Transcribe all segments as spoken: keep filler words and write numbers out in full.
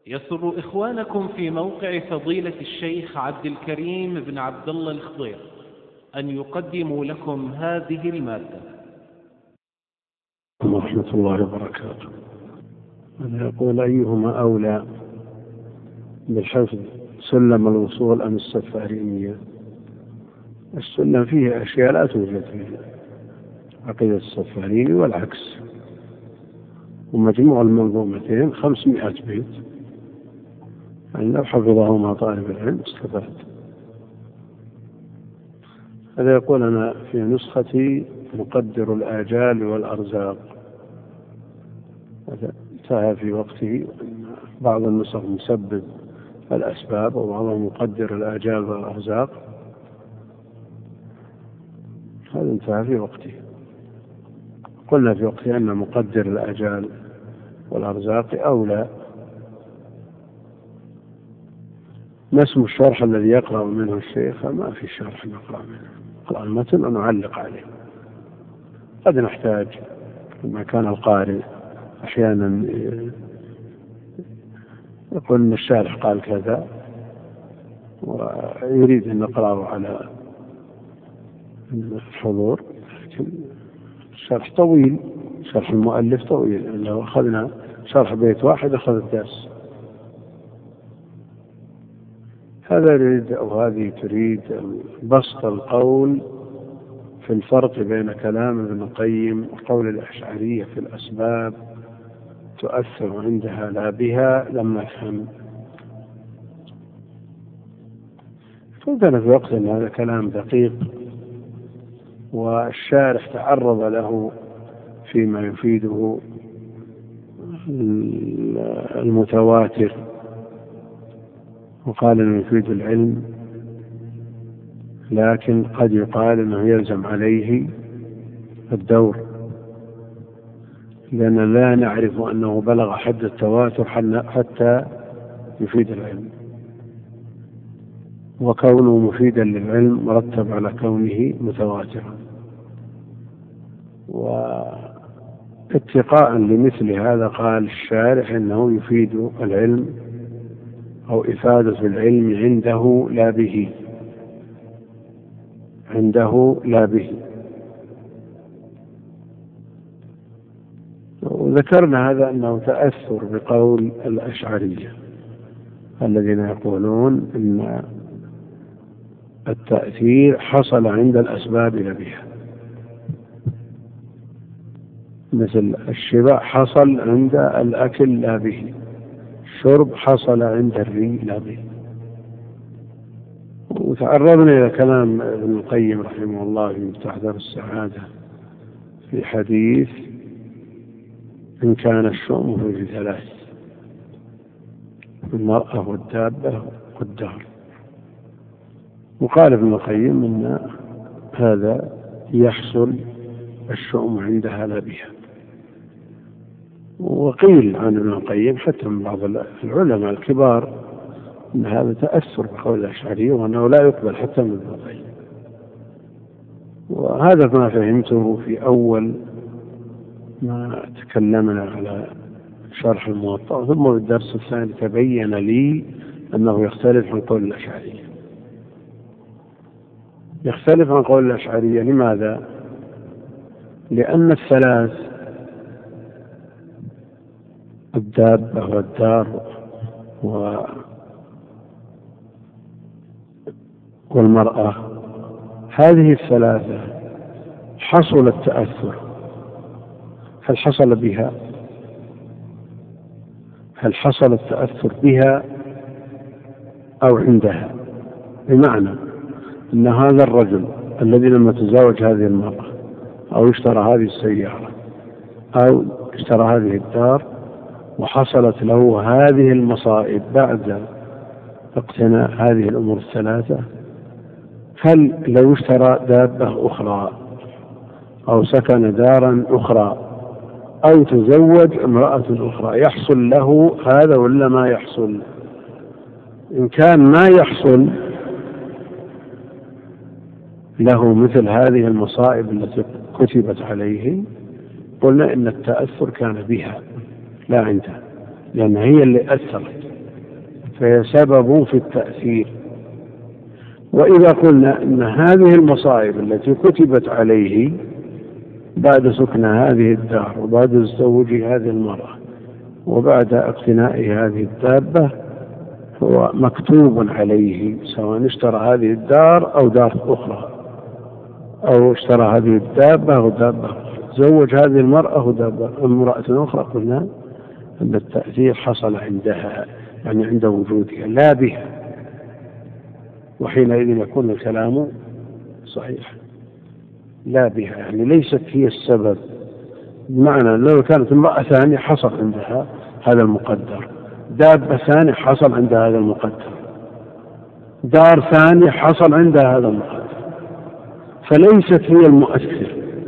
يسر إخوانكم في موقع فضيلة الشيخ عبد الكريم بن عبد الله الخضير أن يقدموا لكم هذه المادة. ورحمة الله وبركاته. أنا يقول: أيهما أولى بالحفظ، سلم الوصول أم السفارينية؟ السلم فيه أشياء لا توجد في عقيدة السفاريني والعكس، ومجموع المنظومتين خمسمائة بيت، يعني لو حفظهما طالب العلم استفاد. هذا يقول: أنا في نسختي مقدر الآجال والأرزاق، انتهى في وقته. بعض النسخ مسبب الأسباب وبعضهم مقدر الآجال والأرزاق، هذا انتهى في وقته. قلنا في وقته أن مقدر الآجال والأرزاق أولى. ما اسم الشرح الذي يقرأ منه الشيخ؟ ما في شرح نقرأ منه، قرأ المتن ونعلق عليه. قد نحتاج لما كان القارئ أحيانا يقول أن الشارح قال كذا ويريد أن نقرأه على الحضور، لكن الشرح طويل، شرح المؤلف طويل، لو أخذنا شرح بيت واحد أخذ الدرس. هذا يريد أو هذه تريد بسط القول في الفرق بين كلام ابن القيم وقول الأشعرية في الأسباب تؤثر عندها لا بها، لما فهم. فكان في وقت أن هذا كلام دقيق، والشارح تعرض له فيما يفيده المتواتر، وقال أنه يفيد العلم، لكن قد يقال أنه يلزم عليه الدور، لأن لا نعرف أنه بلغ حد التواتر حتى يفيد العلم، وكونه مفيدا للعلم مرتب على كونه متواترا. واتقاء لمثل هذا قال الشارح إنه يفيد العلم أو إفادة العلم عنده لا به، عنده لا به. وذكرنا هذا أنه تأثر بقول الأشعرية الذين يقولون إن التأثير حصل عند الأسباب لا بها، مثل الشبع حصل عند الأكل لا به، الشرب حصل عند الري لا به. وتعرضنا إلى كلام ابن القيم رحمه الله في تحذر السعادة في حديث إن كان الشؤم في ثلاث: المرأة والدابة والدار. وقال ابن القيم إن هذا يحصل الشؤم عندها لا بها. وقيل عن ابن القيم حتى من بعض العلماء الكبار أن هذا تأثر بقول الأشعري، وأنه لا يقبل حتى من ابن القيم. وهذا ما فهمته في أول ما تكلمنا على شرح الموطأ، ثم في الدرس الثاني تبين لي أنه يختلف عن قول الأشعرية. يختلف عن قول الأشعرية لماذا؟ لأن الثلاث، الدابة والدار والمرأة، هذه الثلاثة حصل التأثر. هل حصل بها؟ هل حصل التأثر بها أو عندها؟ بمعنى أن هذا الرجل الذي لما تزوج هذه المرأة أو اشترى هذه السيارة أو اشترى هذه الدار وحصلت له هذه المصائب بعد اقتناء هذه الأمور الثلاثة، هل لو اشترى دابة أخرى أو سكن دارا أخرى أو تزوج امرأة أخرى يحصل له هذا ولا ما يحصل؟ إن كان ما يحصل له مثل هذه المصائب التي كتبت عليه، قلنا إن التأثر كان بها لا عندها، لأن هي اللي أثرت. فهي سبب في التأثير. وإذا قلنا أن هذه المصائب التي كتبت عليه بعد سكن هذه الدار وبعد تزوج هذه المرأة وبعد اقتناء هذه الدابة هو مكتوب عليه، سواء اشترى هذه الدار أو دار أخرى، أو اشترى هذه الدابة أو دابة أخرى، زوج هذه المرأة ودابة امرأة أخرى، قلنا أن التأثير حصل عندها، يعني عند وجودها لا بها، وحينئذ يكون الكلام صحيح. لا بها يعني ليست هي السبب، بمعنى لو كانت امرأة ثانية حصل عندها هذا المقدر، دابة ثانية حصل عندها هذا المقدر، دار ثانية حصل عندها هذا المقدر، فليست هي المؤثر،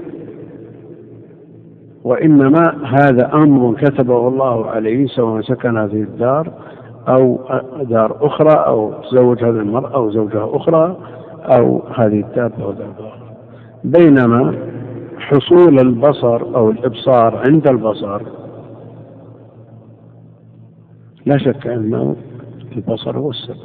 وإنما هذا أمر كتبه الله عليه، سواء سكن هذه الدار أو دار أخرى، أو تزوج هذه المرأة أو زوجها أخرى، أو هذه الدابة ودابة أخرى. بينما حصول البصر أو الإبصار عند البصر لا شك أنه البصر هو السبب،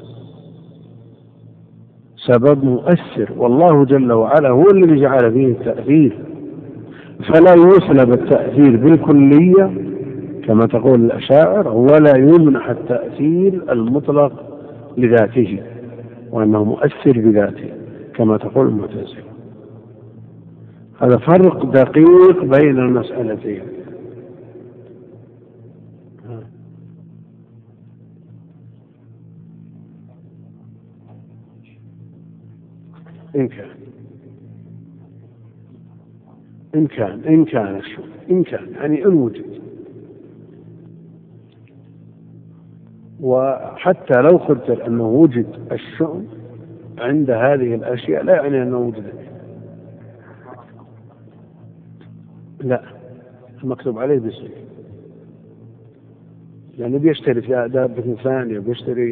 سبب مؤثر، والله جل وعلا هو الذي جعل فيه التأثير، فلا يسلب التأثير بالكلية كما تقول الأشاعرة، ولا يمنح التأثير المطلق لذاته، وأنه مؤثر بذاته كما تقول المعتزلة. هذا فرق دقيق بين المسألتين. إن كان إن كان إن كان الشؤم إن كان يعني إن وجد، وحتى لو قدر أنه وجد الشؤم عند هذه الأشياء لا يعني أنه وجد، لا، المكتوب عليه بيصير، يعني بيشتري في دابة ثانية، بيشتري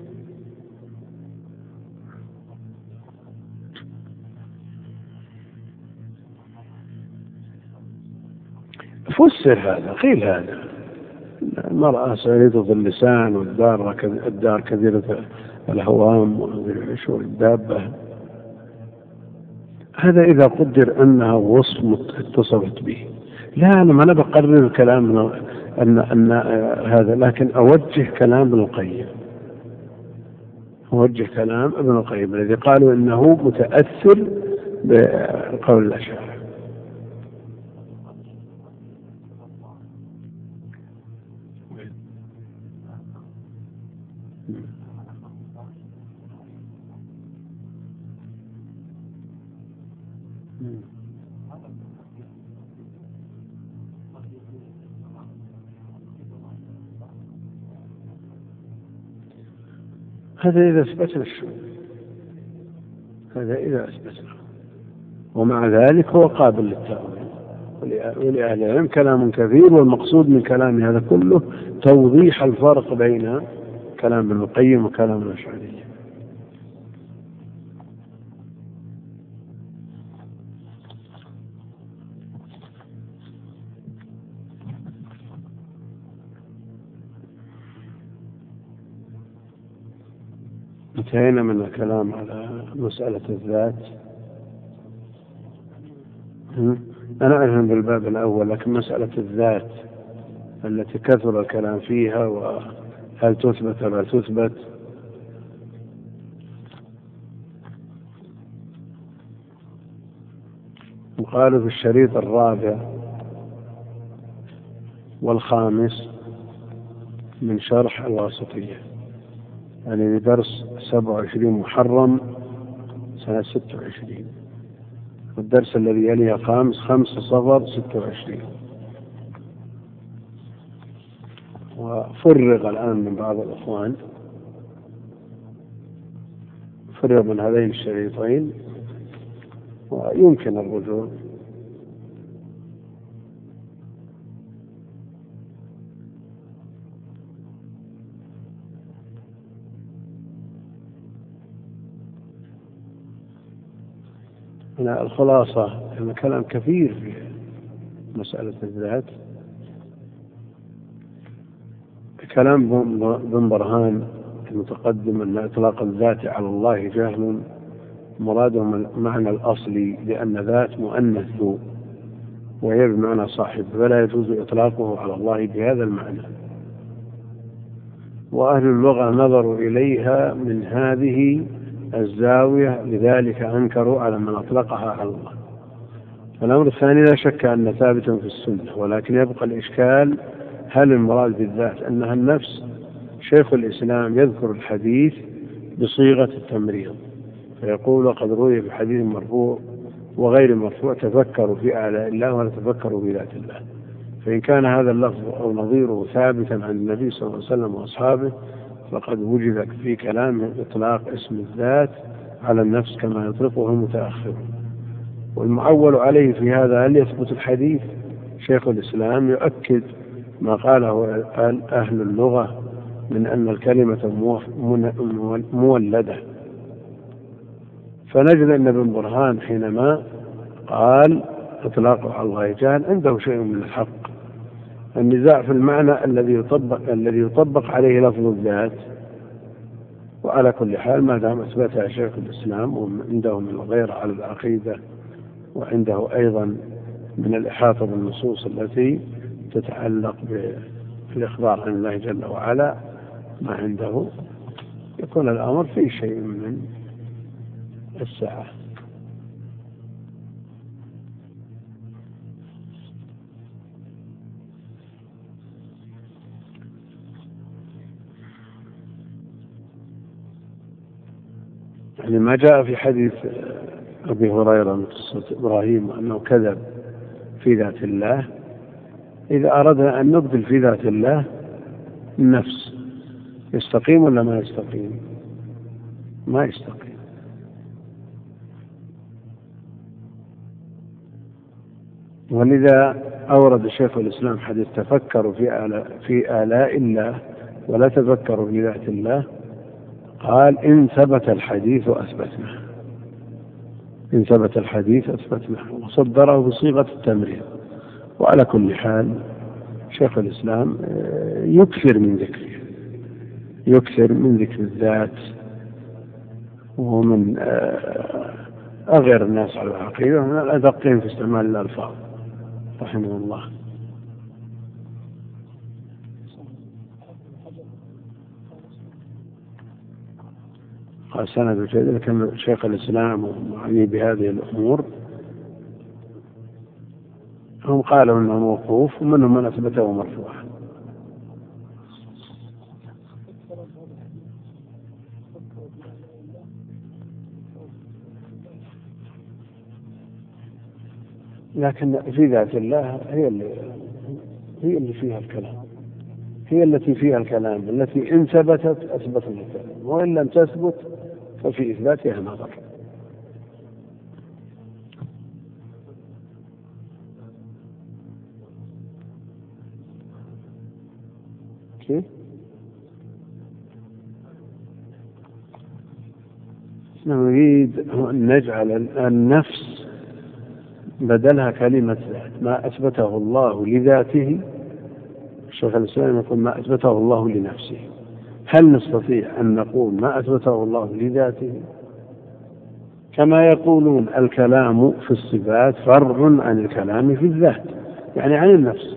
فسر هذا، قيل هذا المرأة سعيدة اللسان والدار الدار كثيرة الهوام والدابة، هذا إذا قدر أنها وصف اتصفت به. لا أنا ما أنا بقرر الكلام أن أن هذا، لكن أوجه كلام ابن القيم، أوجه كلام ابن القيم الذي قالوا إنه متأثر بقول الأشاعرة. هذا إذا أثبتنا الشؤم، هذا إذا أثبتنا، ومع ذلك هو قابل للتأويل، ولأهل العلم كلام كثير، والمقصود من كلام هذا كله توضيح الفرق بين كلام ابن القيم وكلام الأشعري. انتهينا من الكلام على مسألة الذات. أنا أعلم بالباب الأول، لكن مسألة الذات التي كثر الكلام فيها وهل تثبت ولا تثبت، وقالوا في الشريط الرابع والخامس من شرح الواسطية، يعني بدرس سبعة وعشرين محرم سنة ستة وعشرين، والدرس الذي يليه خامس خمسة صفر ستة وعشرين. وفرغ الآن من بعض الأخوان، فرغ من هذين الشريطين ويمكن الرجوع. هنا الخلاصة أن كلام كثير في مسألة الذات. كلام بن برهان المتقدم أن إطلاق الذات على الله جهل، مرادهم المعنى الأصلي، لأن ذات مؤنث وهي بمعنى صاحب، فلا يجوز إطلاقه على الله بهذا المعنى. وأهل اللغة نظروا إليها من هذه الزاوية، لذلك أنكروا على من أطلقها على الله. الأمر الثاني لا شك أن ثابتا في السنة، ولكن يبقى الإشكال هل المراد بالذات أنها النفس؟ شيخ الإسلام يذكر الحديث بصيغة التمريض، فيقول وقد روي في حديث مرفوع وغير مرفوع تفكروا في آلاء الله ولا تفكروا في ذات الله. فإن كان هذا اللفظ أو نظيره ثابتا عن النبي صلى الله عليه وسلم وأصحابه، فقد وجد في كلام إطلاق اسم الذات على النفس كما يطلقه المتأخر. والمعول عليه في هذا هل يثبت الحديث؟ شيخ الإسلام يؤكد ما قاله أهل اللغة من أن الكلمة مولدة، فنجد أن ابن برهان حينما قال إطلاقه على الله جهل عنده شيء من الحق. النزاع في المعنى الذي يطبق الذي يطبق عليه لفظ الذات. وعلى كل حال ما دام أثبتها شيخ الإسلام وعنده من الغير على العقيدة، وعنده أيضا من الإحاطة بالنصوص التي تتعلق بالإخبار عن الله جل وعلا ما عنده، يكون الأمر فيه شيء من السعة. يعني ما جاء في حديث أبي هريرة من قصة إبراهيم أنه كذب في ذات الله، إذا أردنا أن نبدل في ذات الله النفس يستقيم ولا ما يستقيم؟ ما يستقيم. ولذا أورد شيخ الإسلام حديث تفكروا في آلاء, في آلاء الله ولا تفكروا في ذات الله، قال إن ثبت الحديث أثبتناه، إن ثبت الحديث أثبتناه، وصدره بصيغة التمريض. وعلى كل حال شيخ الإسلام يكثر من ذكره، يكثر من ذكر الذات، ومن أغير الناس على العقيدة ومن الأدقين في استعمال الألفاظ رحمه الله. قال سند جيد، لكن شيخ الإسلام ومعني بهذه الأمور هم قالوا أنه موقوف، ومنهم من أثبته مرفوعا. لكن في ذات الله هي اللي هي اللي فيها الكلام، هي التي فيها الكلام، التي إن ثبتت أثبتت الكلام، وإن لم تثبت ففي إثباتها نظر. كيف؟ نريد أن نجعل النفس بدلها كلمة ذات، ما أثبته الله لذاته. الشيخ الإسلام يقول ما أثبته الله لنفسه. هل نستطيع أن نقول ما أثبته الله لذاته؟ كما يقولون الكلام في الصفات فرع عن الكلام في الذات، يعني عن النفس.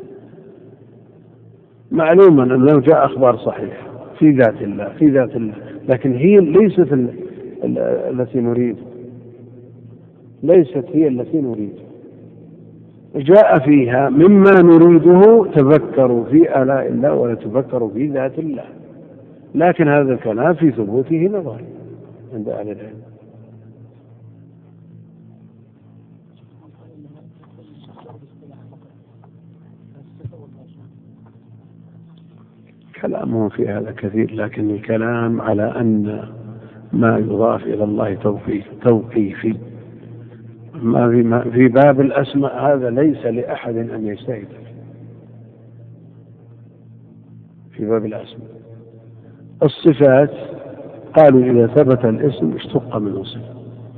معلوما أن لو جاء أخبار صحيحة في ذات الله في ذات الله، لكن هي ليست التي نريد، ليست هي التي نريد. جاء فيها مما نريده تفكروا في آلاء الله ولا تفكروا في ذات الله، لكن هذا الكلام في ثبوته نظر عند أهل العلم. كلامهم في هذا كثير، لكن الكلام على أن ما يضاف إلى الله توقيفي. ما في, ما في باب الأسماء هذا ليس لأحد أن يجتهد في باب الأسماء. الصفات قالوا إذا ثبت الاسم اشتق منه صفة،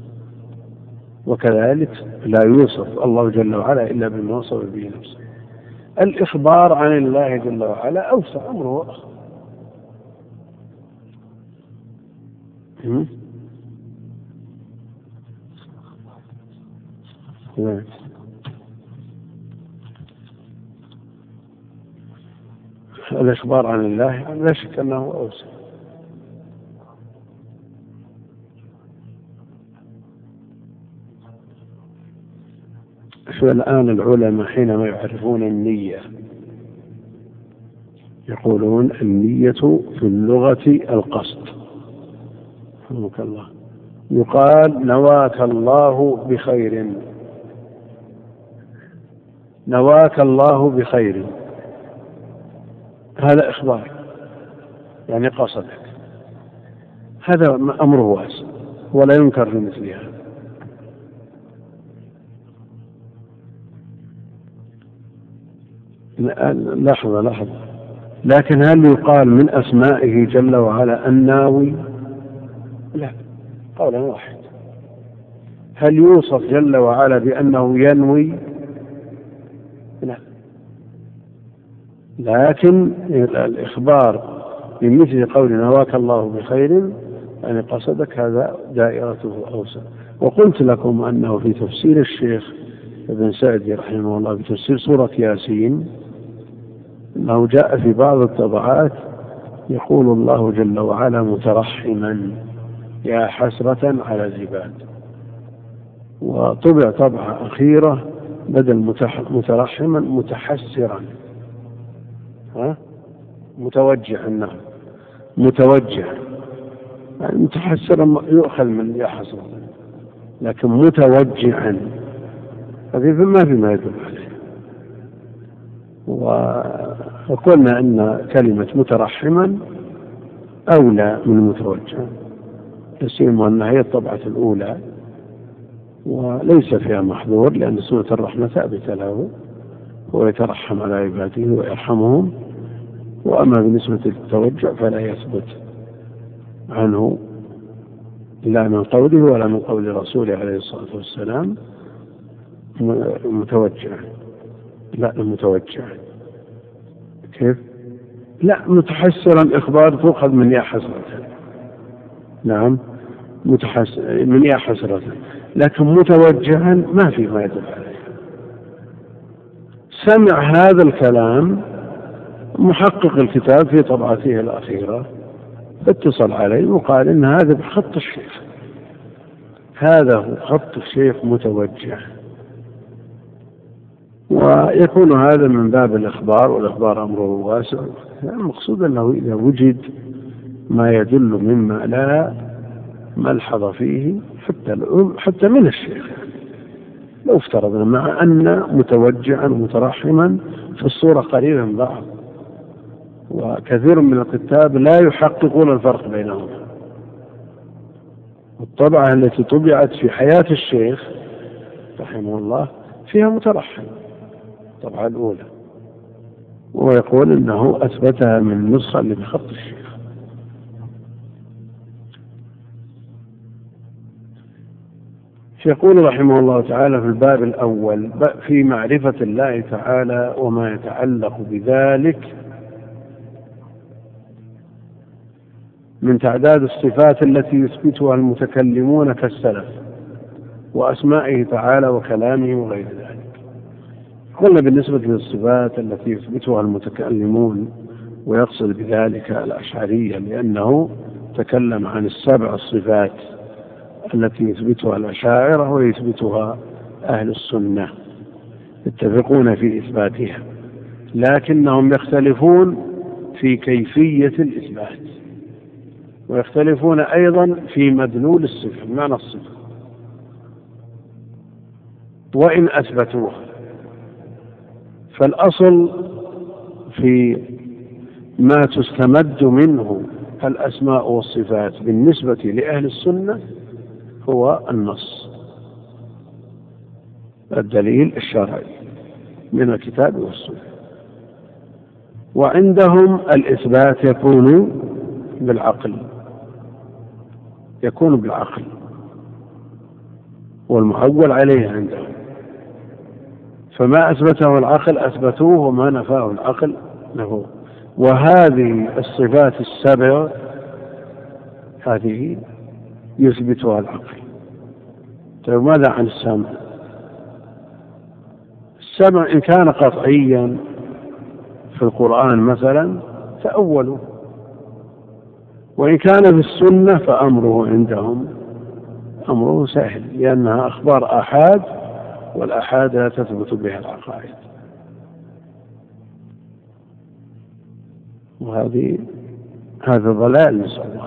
وكذلك لا يوصف الله جل وعلا إلا بما وصف به نفسه. الإخبار عن الله جل وعلا أوسع أمره أخر، الإخبار عن الله لا شك أنه أوسع. فالآن العلماء حينما يعرفون النية يقولون النية في اللغة القصد. رحمك الله. يقال نواك الله بخير، نواك الله بخير، هذا إخبار يعني قصدك، هذا أمره واسع ولا ينكر في مثلها. لحظة لحظة، لكن هل يقال من أسمائه جل وعلا الناوي؟ لا، قولا واحد. هل يوصف جل وعلا بأنه ينوي؟ لا، لكن الإخبار بمثل قول نواك الله بخير يعني قصدك، هذا دائرته أوسع. وقلت لكم أنه في تفسير الشيخ ابن سعدي رحمه الله بتفسير سورة ياسين أنه جاء في بعض الطبعات يقول الله جل وعلا مترحما يا حسرة على زباد، وطبع طبعة أخيرة بدل مترحما متحسرا، ها متوجها، نعم متوجه، يعني متحسرا يؤخذ من يا حسرة، لكن متوجها هذه ما في ما يدل عليه. وقلنا أن كلمة مترحما أولى من متوجها، يسيم أنها هي الطبعة الأولى وليس فيها محظور، لأن سورة الرحمة ثابتة له ويترحم على عباده ويرحمهم. وأما بالنسبة للتوجع فلا يثبت عنه لا من قوله ولا من قول رسوله عليه الصلاة والسلام متوجع، لا متوجع. كيف؟ لا، متحسرا إخبار تؤخذ من يا حسرة، نعم متحس من يا حسرة، لكن متوجها ما في ما يدل عليه. سمع هذا الكلام محقق الكتاب في طبعته الأخيرة، اتصل عليه وقال إن هذا بخط الشيخ، هذا هو خط الشيخ متوجه. ويكون هذا من باب الإخبار، والإخبار أمره واسع. المقصود أنه إذا وجد ما يدل مما لا ملحظ فيه حتى حتى من الشيخ، لو افترضنا مع أن متوجعا ومترحما في الصورة قريبا من بعض، وكثير من الكتاب لا يحققون الفرق بينهما. الطبعة التي طبعت في حياة الشيخ رحمه الله فيها مترحم، الطبعة الأولى، ويقول إنه أثبتها من النسخة اللي بخط الشيخ. يقول رحمه الله تعالى في الباب الأول في معرفة الله تعالى وما يتعلق بذلك من تعداد الصفات التي يثبتها المتكلمون كالسلف وأسمائه تعالى وكلامه وغير ذلك. قلنا بالنسبة للصفات التي يثبتها المتكلمون ويقصد بذلك الأشعرية، لأنه تكلم عن السبع الصفات التي يثبتها الأشاعرة ويثبتها أهل السنة، يتفقون في إثباتها، لكنهم يختلفون في كيفية الإثبات، ويختلفون أيضا في مدلول الصفة، معنى الصفة. وإن أثبتوها فالأصل في ما تستمد منه الأسماء والصفات بالنسبة لأهل السنة هو النص، الدليل الشرعي من الكتاب والسنة. وعندهم الإثبات يكون بالعقل، يكون بالعقل والمحول عليه عندهم، فما أثبته العقل أثبتوه وما نفاه العقل نفوه. وهذه الصفات السبع هذه يثبتها العقل. طيب ماذا عن السمع؟ السمع إن كان قطعيا في القرآن مثلا تأولوا، وإن كان في السنة فأمره عندهم أمره سهل، لأنها أخبار آحاد، والآحاد لا تثبت بها العقائد. وهذه هذا ضلال، نسأل الله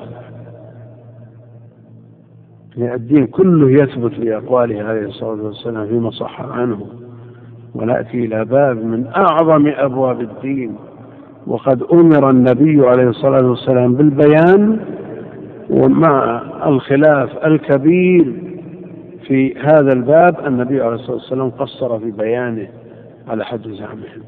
العافية. الدين كله يثبت لأقواله عليه الصلاة والسلام فيما صح عنه، ونأتي إلى باب من أعظم أبواب الدين، وقد أمر النبي عليه الصلاة والسلام بالبيان، ومع الخلاف الكبير في هذا الباب النبي عليه الصلاة والسلام قصر في بيانه على حد زعمهم.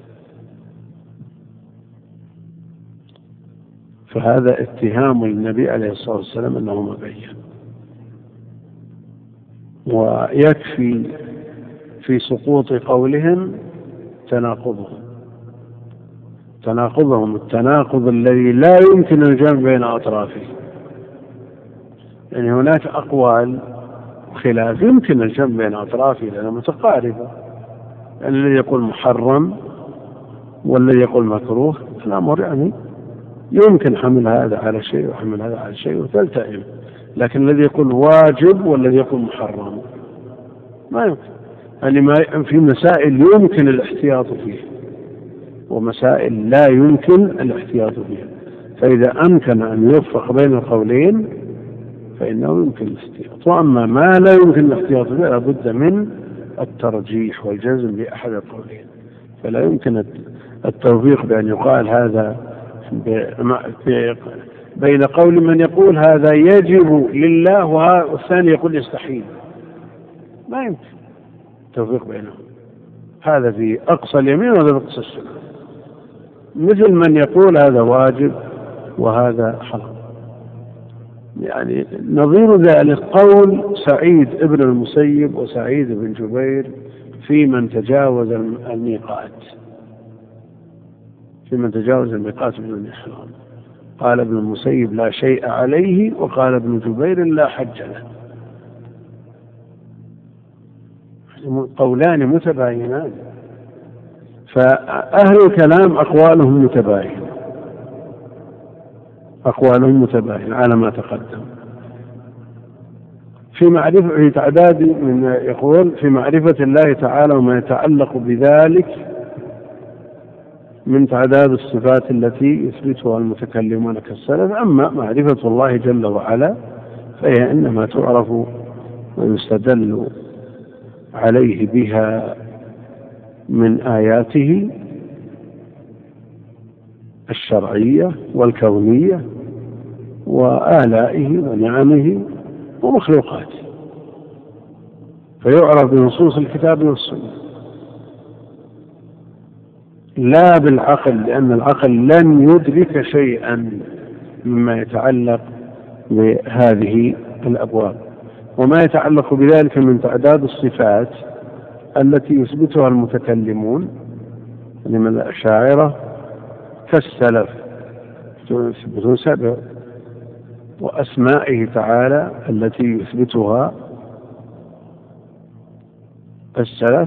فهذا اتهام للنبي عليه الصلاة والسلام أنه مبين. ويكفي في سقوط قولهم تناقضهم تناقضهم التناقض الذي لا يمكن الجمع بين أطرافه. يعني هناك أقوال خلاف يمكن الجمع بين أطرافه لأنها متقاربة، يعني الذي يقول محرم والذي يقول مكروه الأمر يعني يمكن حمل هذا على شيء وحمل هذا على شيء وتلتئم، لكن الذي يقول واجب والذي يقول محرم ما يمكن. يعني ما في مسائل يمكن الاحتياط فيها ومسائل لا يمكن الاحتياط فيها، فإذا أمكن أن يوفق بين القولين فإنه يمكن الاحتياط، وأما ما لا يمكن الاحتياط فيه لابد من الترجيح والجزم بأحد القولين. فلا يمكن التوفيق بأن يقال هذا بين قول من يقول هذا يجب لله والثاني يقول يستحيل، ما يمكن التوفيق بينهم. هذا في أقصى اليمين وهذا في أقصى الشمال، مثل من يقول هذا واجب وهذا حرام. يعني نظير ذلك قول سعيد ابن المسيب وسعيد بن جبير في من تجاوز الميقات في من تجاوز الميقات من الإحرام. قال ابن المسيب لا شيء عليه، وقال ابن جبير لا حج له. قولان متباينان، فأهل الكلام أقوالهم متباينة أقوالهم متباينة على ما تقدم. في معرفة في تعداد من يقول في معرفة الله تعالى وما يتعلق بذلك من تعداد الصفات التي يثبتها المتكلمون كالسلف. أما معرفة الله جل وعلا فهي إنما تعرف ويستدل عليه بها من آياته الشرعية والكونية وآلائه ونعمه ومخلوقاته، فيعرف بنصوص الكتاب والسنة لا بالعقل، لأن العقل لن يدرك شيئا مما يتعلق بهذه الأبواب. وما يتعلق بذلك من تعداد الصفات التي يثبتها المتكلمون من الأشاعرة كالسلف يثبتون سبع، وأسمائه تعالى التي يثبتها السلف،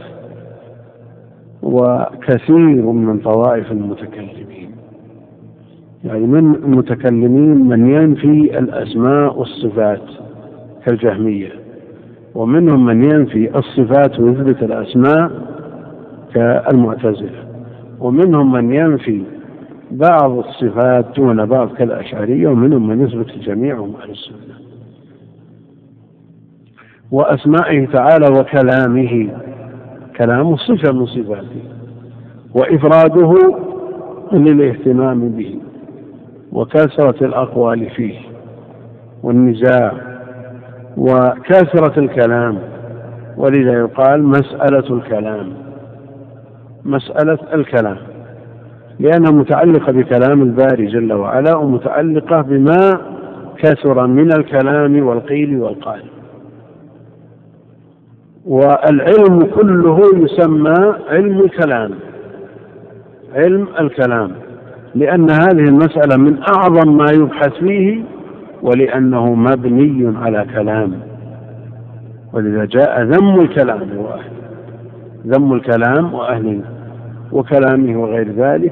وكثير من طوائف المتكلمين. يعني من المتكلمين من ينفي الأسماء والصفات كالجهمية، ومنهم من ينفي الصفات ويثبت الأسماء كالمعتزلة، ومنهم من ينفي بعض الصفات دون بعض كالأشعرية، ومنهم من يثبت الجميع على السنة. وأسمائه تعالى وكلامه، كلام صفة من صفاته، وإفراده للاهتمام به، وكثرة الأقوال فيه والنزاع وكثرة الكلام. ولذا يقال مسألة الكلام مسألة الكلام لأنها متعلقة بكلام الباري جل وعلا، ومتعلقة بما كثر من الكلام والقيل والقال. والعلم كله يسمى علم الكلام علم الكلام لأن هذه المسألة من أعظم ما يبحث فيه ولأنه مبني على كلام، ولذا جاء ذم الكلام وأهله، ذم الكلام وأهله وكلامه وغير ذلك.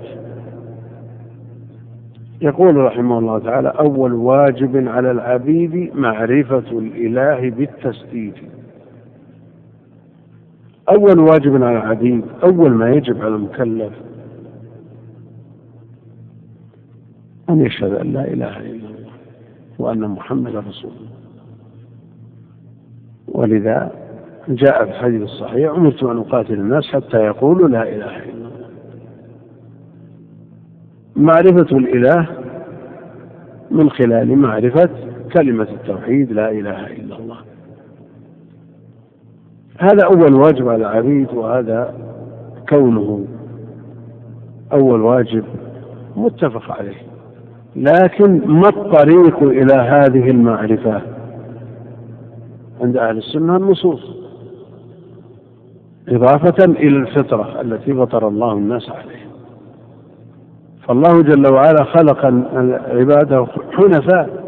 يقول رحمه الله تعالى: أول واجب على العبيد معرفة الإله بالتسديد. أول واجب على العبيد، أول ما يجب على المكلف أن يشهد أن لا إله إلا الله وأن محمدا رسول الله. ولذا جاء في الحديث الصحيح: أمرت أن أقاتل الناس حتى يقولوا لا إله إلا الله. معرفة الإله من خلال معرفة كلمة التوحيد لا إله إلا الله، هذا أول واجب على العبيد، وهذا كونه أول واجب متفق عليه. لكن ما الطريق إلى هذه المعرفة؟ عند أهل السنة النصوص، إضافة إلى الفطرة التي فطر الله الناس عليها. فالله جل وعلا خلق عباده حنفاء،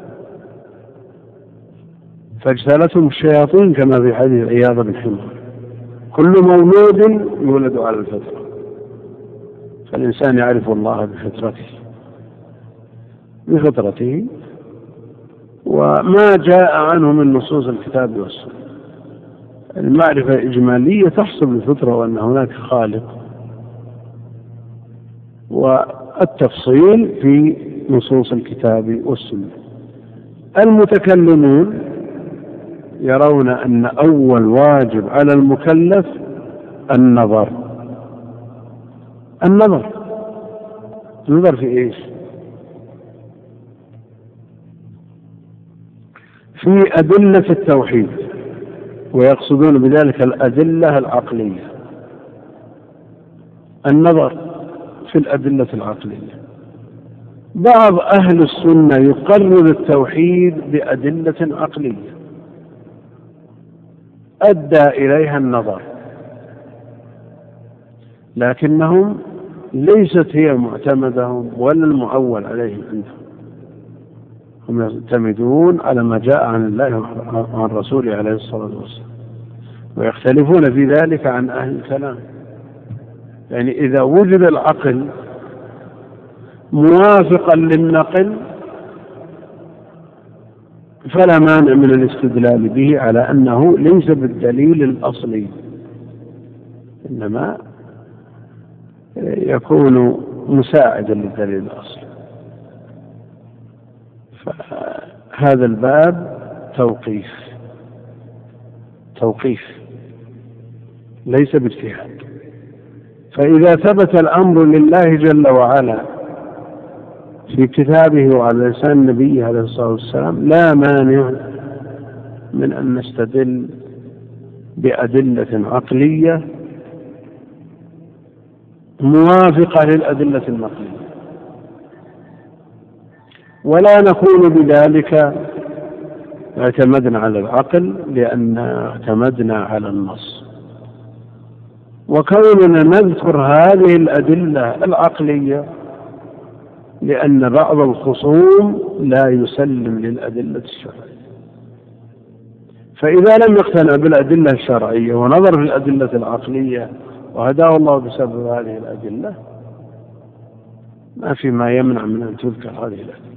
فاجتالتهم الشياطين كما في حديث عياض بن حمار: كل مولود يولد على الفطرة. فالإنسان يعرف الله بفطرته بفطرته وما جاء عنه من نصوص الكتاب والسنة. المعرفة الإجمالية تحصل بالفطرة وأن هناك خالق، والتفصيل في نصوص الكتاب والسنة. المتكلمون يرون أن أول واجب على المكلف النظر. النظر النظر في إيش؟ في أدلة التوحيد، ويقصدون بذلك الأدلة العقلية. النظر في الأدلة العقلية. بعض أهل السنة يقرر التوحيد بأدلة عقلية أدى إليها النظر، لكنهم ليست هي معتمدهم ولا المعول عليهم عندهم. هم يعتمدون على ما جاء عن الله وعن رسوله عليه الصلاة والسلام، ويختلفون في ذلك عن أهل الكلام. يعني إذا وجد العقل موافقا للنقل فلا مانع من الاستدلال به على أنه ليس بالدليل الأصلي، إنما يكون مساعدا للدليل الأصلي. فهذا الباب توقيف توقيف ليس باجتهاد. فإذا ثبت الأمر لله جل وعلا في كتابه وعلى لسان النبي عليه الصلاة والسلام لا مانع من أن نستدل بأدلة عقلية موافقة للأدلة النقلية، ولا نقول بذلك اعتمدنا على العقل لأن اعتمدنا على النص. وكوننا نذكر هذه الأدلة العقلية لأن بعض الخصوم لا يسلم للأدلة الشرعية، فإذا لم يقتنع بالأدلة الشرعية ونظر في الأدلة العقلية وهداه الله بسبب هذه الأدلة ما في ما يمنع من أن تذكر هذه الأدلة.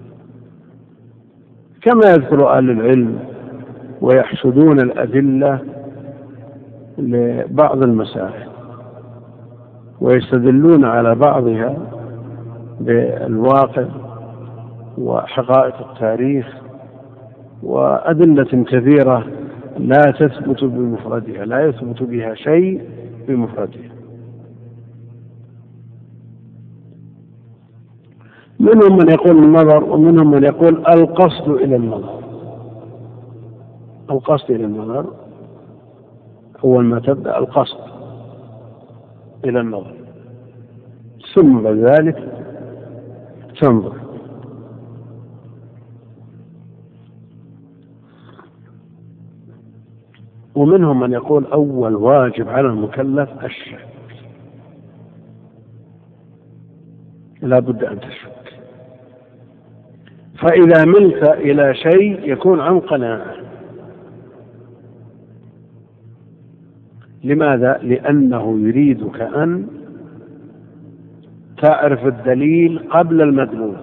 كما يذكر أهل العلم ويحشدون الأدلة لبعض المسائل ويستدلون على بعضها بالواقع وحقائق التاريخ وأدلة كثيرة لا تثبت بمفردها، لا يثبت بها شيء بمفردها. منهم من يقول النظر، ومنهم من يقول القصد إلى النظر. القصد إلى النظر أول ما تبدأ القصد إلى النظر، ثم بعد ذلك تنظر. ومنهم من يقول أول واجب على المكلف الشك، لا بد أن تشك. فإذا ملت إلى شيء يكون عن قناعة. لماذا؟ لأنه يريدك أن تعرف الدليل قبل المدلول.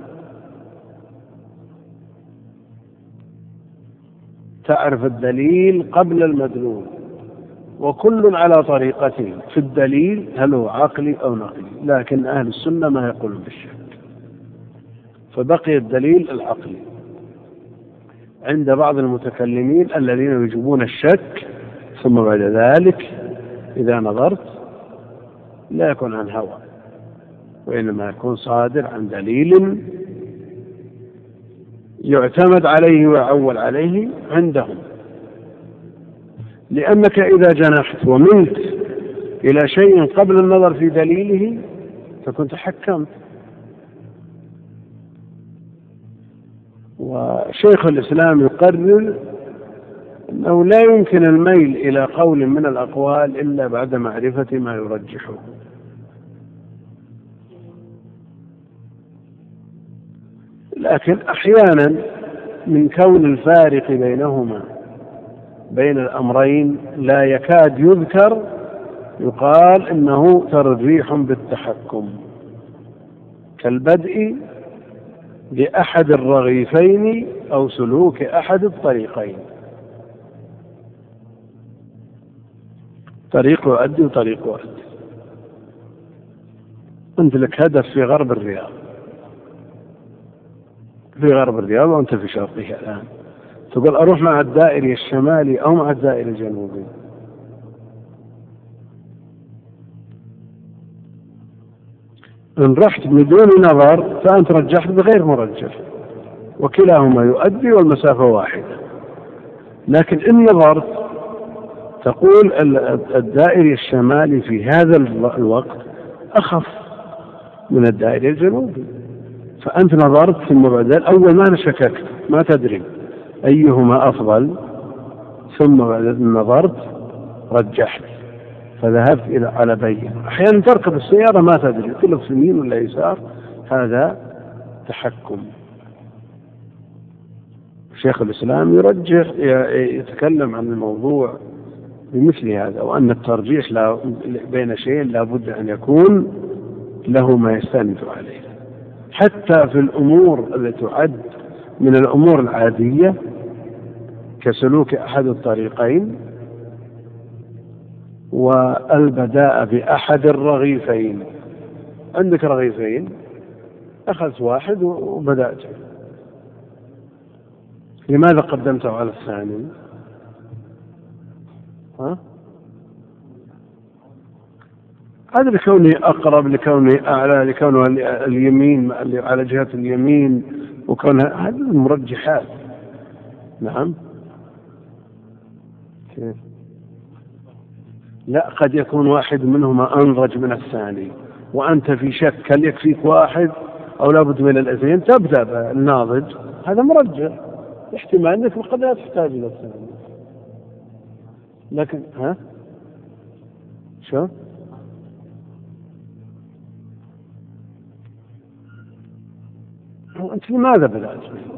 تعرف الدليل قبل المدلول، وكل على طريقته في الدليل، هل هو عقلي أو نقلي، لكن أهل السنة ما يقولون بالشك، فبقي الدليل العقلي عند بعض المتكلمين الذين يجيبون الشك، ثم بعد ذلك إذا نظرت لا يكون عن هوى، وإنما يكون صادر عن دليل يعتمد عليه ويعول عليه عندهم. لأنك إذا جنحت وملت إلى شيء قبل النظر في دليله فكنت تحكمت. وشيخ الإسلام يقرر أنه لا يمكن الميل إلى قول من الأقوال إلا بعد معرفة ما يرجحه. لكن أحيانا من كون الفارق بينهما بين الأمرين لا يكاد يذكر يقال إنه ترجيح بالتحكم، كالبدء بأحد الرغيفين أو سلوك أحد الطريقين. طريق يؤدي وطريق يؤدي. أنت لك هدف في غرب الرياض، في غرب الرياض وأنت في شرقها الآن، تقول أروح مع الدائري الشمالي أو مع الدائري الجنوبي. إن رحت بدون نظر فأنت رجحت بغير مرجح، وكلاهما يؤدي والمسافة واحدة. لكن إن نظرت تقول الدائري الشمالي في هذا الوقت أخف من الدائري الجنوبي، فأنت نظرت ثم بعد ذلك أول ما شككت ما تدري أيهما أفضل، ثم بعد ذلك نظرت رجحت فذهبت إلى على بين. أحيانا تركب السيارة ما تدري تلف يمين ولا يسار، هذا تحكم. شيخ الإسلام يرجح يتكلم عن الموضوع بمثل هذا، وأن الترجيح لا بين شيء لا بد أن يكون له ما يستند عليه، حتى في الأمور التي تعد من الأمور العادية كسلوك أحد الطريقين والبداء بأحد الرغيفين. عندك رغيفين، أخذت واحد وبدأت، لماذا قدمته على الثاني؟ ها؟ هذا لكونه أقرب، لكونه أعلى، لكونه اليمين على جهة اليمين، وكونه هذه المرجحات. نعم. لا، قد يكون واحد منهما أنضج من الثاني وأنت في شك هل يكفيك واحد أو لابد من الاثنين، تبدأ بالناضج، هذا مرجح، احتمال أنك قد لا تحتاج إلى الثاني. لكن ها شو أنت لماذا بدأت به؟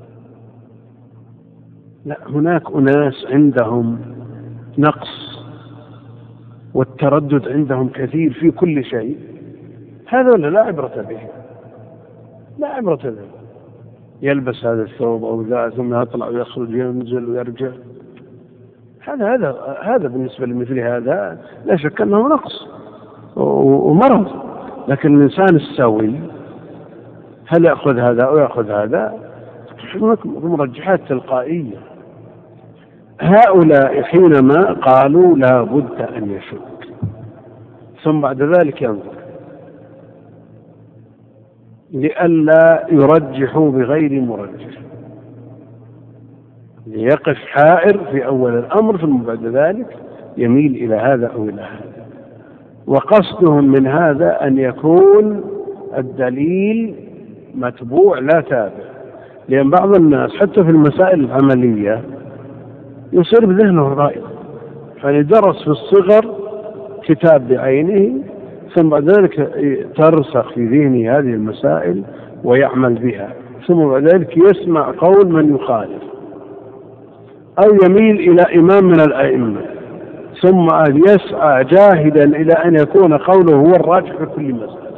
لا، هناك أناس عندهم نقص والتردد عندهم كثير في كل شيء، هذا لا عبرة به، لا عبرة به. يلبس هذا الثوب أو ذا ثم يطلع ويخرج وينزل ويرجع، هذا هذا هذا بالنسبة لمثل هذا لا شك أنه نقص ومرض. لكن الإنسان السوي هل يأخذ هذا أو يأخذ هذا؟ مرجحات تلقائية. هؤلاء حينما قالوا لا بد أن يشك ثم بعد ذلك ينظر لئلا يرجحوا بغير مرجح، ليقف حائر في أول الأمر ثم بعد ذلك يميل إلى هذا أو إلى هذا. وقصدهم من هذا أن يكون الدليل متبوع لا تابع، لأن بعض الناس حتى في المسائل العملية يصير بذهنه رأي، فلدرس في الصغر كتاب بعينه ثم بعد ذلك ترسخ في ذهنه هذه المسائل ويعمل بها، ثم بعد ذلك يسمع قول من يخالف أو يميل إلى إمام من الأئمة، ثم يسعى جاهدا إلى أن يكون قوله هو الراجح في كل مسألة.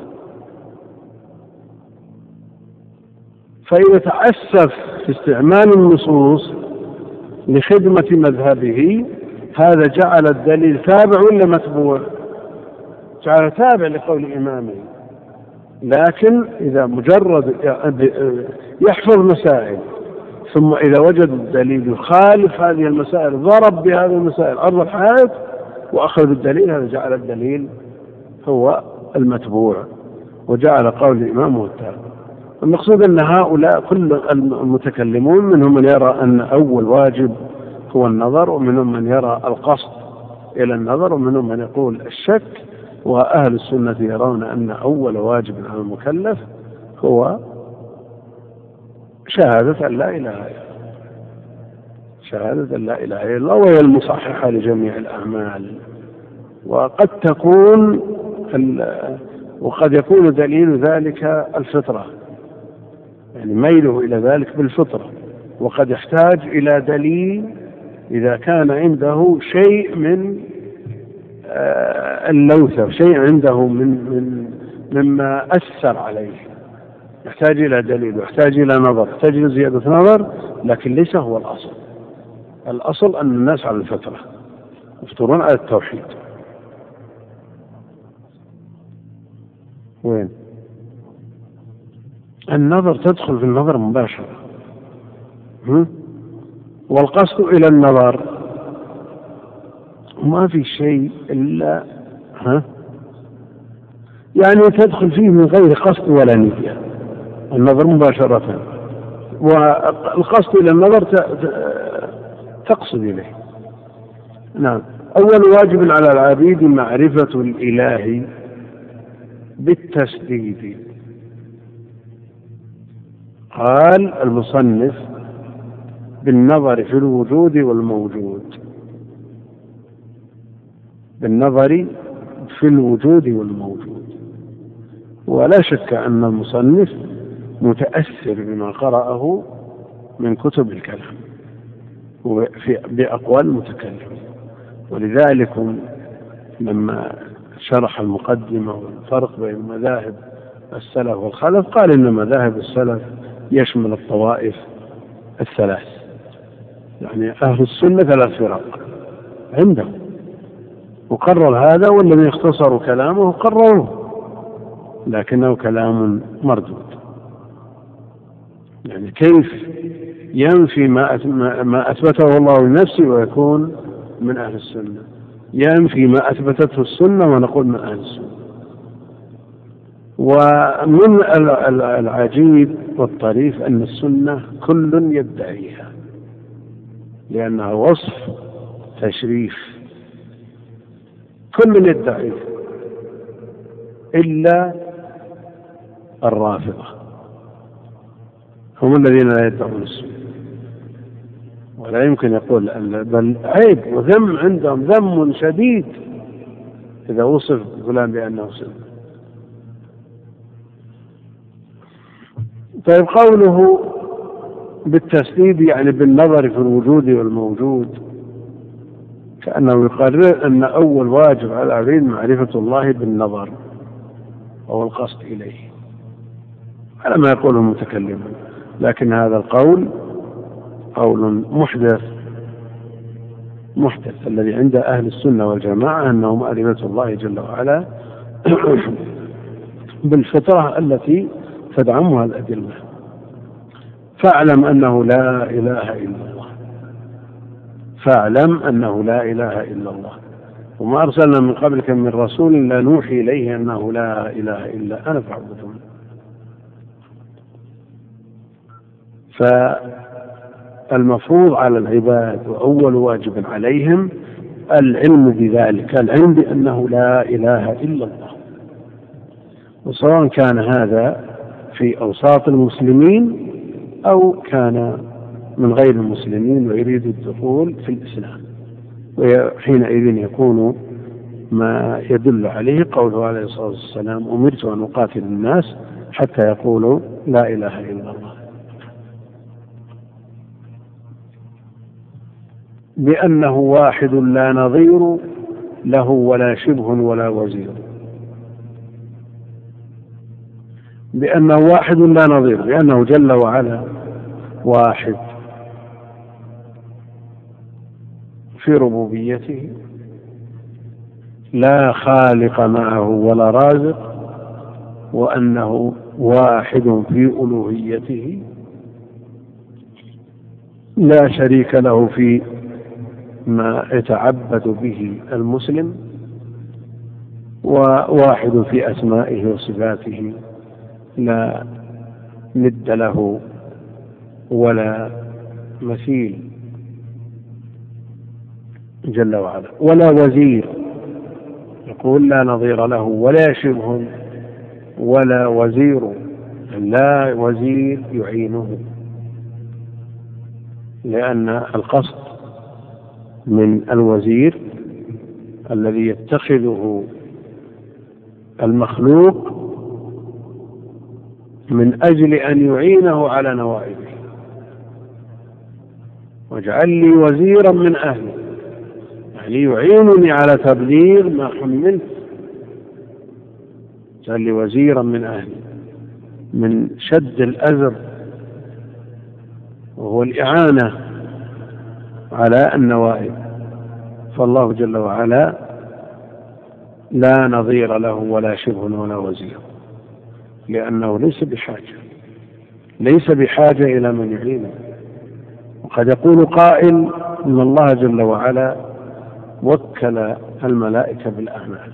فإذا تعسف في استعمال النصوص لخدمة مذهبه هذا جعل الدليل تابع ولا متبوع؟ جعل تابع لقول إمامه. لكن إذا مجرد يحفظ مسائل ثم إذا وجد الدليل يخالف هذه المسائل ضرب بهذه المسائل أرض الحائط وأخذ الدليل، هذا جعل الدليل هو المتبوع وجعل قول الإمام هو التابع. المقصود أن هؤلاء كل المتكلمون منهم من يرى أن أول واجب هو النظر، ومنهم من يرى القصد إلى النظر، ومنهم من يقول الشك. وأهل السنة يرون أن أول واجب على المكلف هو شهادة أن لا إله إلا الله، شهادة أن لا إله إلا الله، وهي المصححة لجميع الأعمال. وقد تكون وقد يكون دليل ذلك الفطرة، يعني ميله إلى ذلك بالفطرة، وقد يحتاج إلى دليل إذا كان عنده شيء من اللوثة، شيء عنده من من مما أثر عليه، يحتاج إلى دليل ويحتاج إلى نظر، يحتاج إلى زيادة نظر، لكن ليس هو الأصل. الأصل أن الناس على الفطرة يفطرون على التوحيد. وين النظر؟ تدخل في النظر مباشرة، والقصد إلى النظر ما في شيء إلا ها يعني تدخل فيه من غير قصد ولا نية، النظر مباشرة، والقصد إلى النظر تقصد إليه. نعم. أول واجب على العبيد معرفة الإله بالتسديد. قال المصنف بالنظر في الوجود والموجود، بالنظر في الوجود والموجود. ولا شك أن المصنف متأثر بما قرأه من كتب الكلام بأقوال المتكلم، ولذلك لما شرح المقدمة والفرق بين مذاهب السلف والخلف قال إن مذاهب السلف يشمل الطوائف الثلاث، يعني أهل السنة ثلاث فرق عندهم، وقرر هذا، والذين اختصروا كلامه قرروه لكنه كلام مردود. يعني كيف ينفي ما أثبته الله لنفسه ويكون من أهل السنة، ينفي ما أثبتته السنة ونقول من أهل السنة. ومن العجيب والطريف أن السنة كل يدعيها لأنها وصف تشريف، كل يدعيه إلا الرافضة، هم الذين لا يدعون السنة، ولا يمكن يقول بل عيب وذم عندهم ذم شديد إذا وصف فلان بأنه سنة. طيب قوله بالتسديد يعني بالنظر في الوجود والموجود، كأنه يقرر أن أول واجب على العبيد معرفة الله بالنظر أو القصد إليه على ما يقوله المتكلمون. لكن هذا القول قول محدث محدث الذي عند أهل السنة والجماعة أنه معرفة الله جل وعلا بالفطرة التي تدعمها الأدلة. فاعلم أنه لا إله إلا الله، فاعلم أنه لا إله إلا الله، وما أرسلنا من قبلك من رسول لا نوحي إليه أنه لا إله إلا أنا فاعبدون. فالمفروض على العباد وأول واجب عليهم العلم بذلك، العلم بأنه لا إله إلا الله، وسواء كان هذا في أوساط المسلمين أو كان من غير المسلمين ويريد الدخول في الإسلام، وحينئذ يكون ما يدل عليه قوله عليه الصلاة والسلام أمرت أن أقاتل الناس حتى يقولوا لا إله إلا الله. بأنه واحد لا نظير له ولا شبه ولا وزير، بأنه واحد لا نظير، بأنه جل وعلا واحد في ربوبيته، لا خالق معه ولا رازق، وأنه واحد في ألوهيته، لا شريك له في ما يتعبد به المسلم، وواحد في أسمائه وصفاته، لا ند له ولا مثيل جل وعلا، ولا وزير، يقول لا نظير له ولا شبه ولا وزير، لا وزير يعينه، لأن القصد من الوزير الذي يتخذه المخلوق من أجل أن يعينه على نوائبه، واجعل لي وزيرا من أهلي، يعني يعينني على تبليغ ما حملت، اجعل لي وزيرا من أهلي، من شد الأزر وهو الإعانة على النوائب. فالله جل وعلا لا نظير له ولا شبه ولا وزير، لأنه ليس بحاجة ليس بحاجة إلى من يعينه. وقد يقول قائل إن الله جل وعلا وكل الملائكة بالأعمال،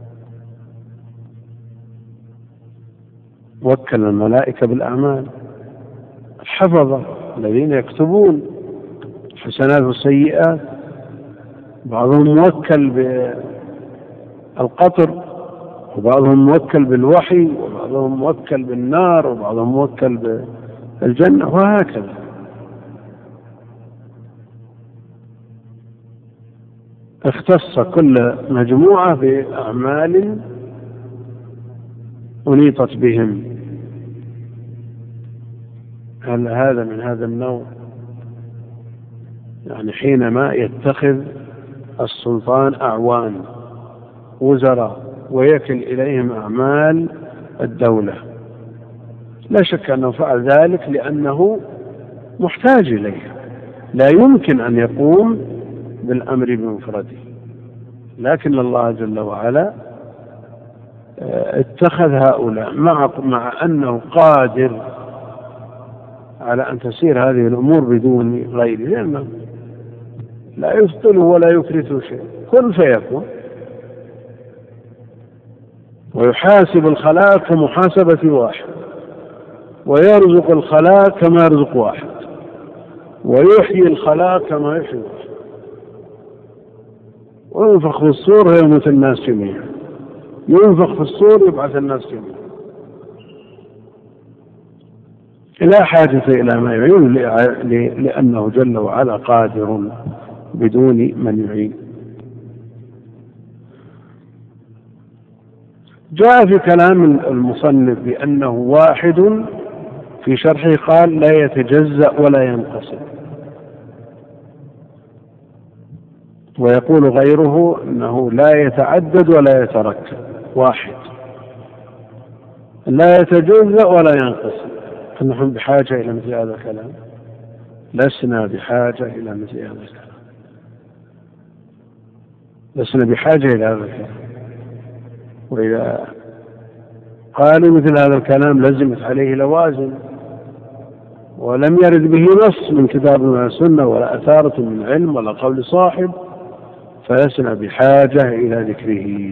وكل الملائكة بالأعمال، الحفظة الذين يكتبون الحسنات والسيئات، بعضهم موكل بالقطر، وبعضهم موكل بالوحي، وبعضهم موكل بالنار، وبعضهم موكل بالجنة، وهكذا. اختص كل مجموعة بأعمال أنيطت بهم. هل هذا من هذا النوع؟ يعني حينما يتخذ السلطان أعوان وزراء ويكل إليهم أعمال الدولة، لا شك أنه فعل ذلك لأنه محتاج إليه، لا يمكن أن يقوم بالأمر بمفرده، لكن الله جل وعلا اتخذ هؤلاء مع, مع أنه قادر على أن تسير هذه الأمور بدون غيره، لأنه لا يفطن ولا يكرث شيء، كن فيكون، ويحاسب الخلاق كمحاسبة واحد، ويرزق الخلاق كما يرزق واحد، ويحيي الخلاق كما يحيي واحد، وينفخ في الصور فيموت الناس جميعا، ينفخ في الصور يبعث الناس جميعا، لا حاجة إلى ما يعين، لأنه جل وعلا قادر بدون من يعين. جاء في كلام المصنف بأنه واحد في شرحه قال لا يتجزأ ولا ينقسم، ويقول غيره أنه لا يتعدد ولا يتركب، واحد لا يتجزأ ولا ينقسم. فنحن بحاجة إلى مثل هذا الكلام؟ لسنا بحاجة إلى مثل هذا الكلام، لسنا بحاجة إلى هذا الكلام. وإذا قالوا مثل هذا الكلام لزمت عليه لوازم، ولم يرد به نص من كتاب من السنة ولا أثارة من علم ولا قول صاحب، فلسنا بحاجة إلى ذكره.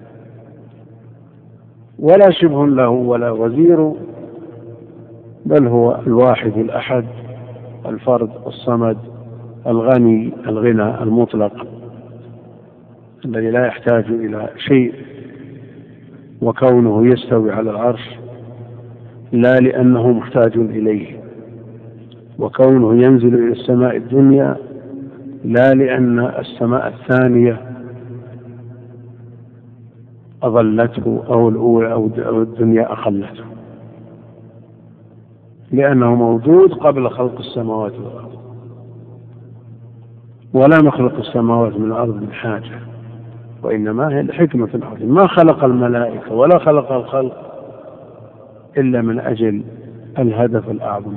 ولا شبه له ولا وزير، بل هو الواحد الأحد الفرد الصمد الغني الغنى المطلق الذي لا يحتاج إلى شيء. وكونه يستوي على العرش لا لأنه محتاج إليه، وكونه ينزل إلى السماء الدنيا لا لأن السماء الثانية أضلته أو الأولى أو الدنيا أقلته، لأنه موجود قبل خلق السماوات والأرض. ولا مخلق السماوات من الأرض من حاجة، وإنما هي الحكمة العظيمة. ما خلق الملائكة ولا خلق الخلق إلا من أجل الهدف الأعظم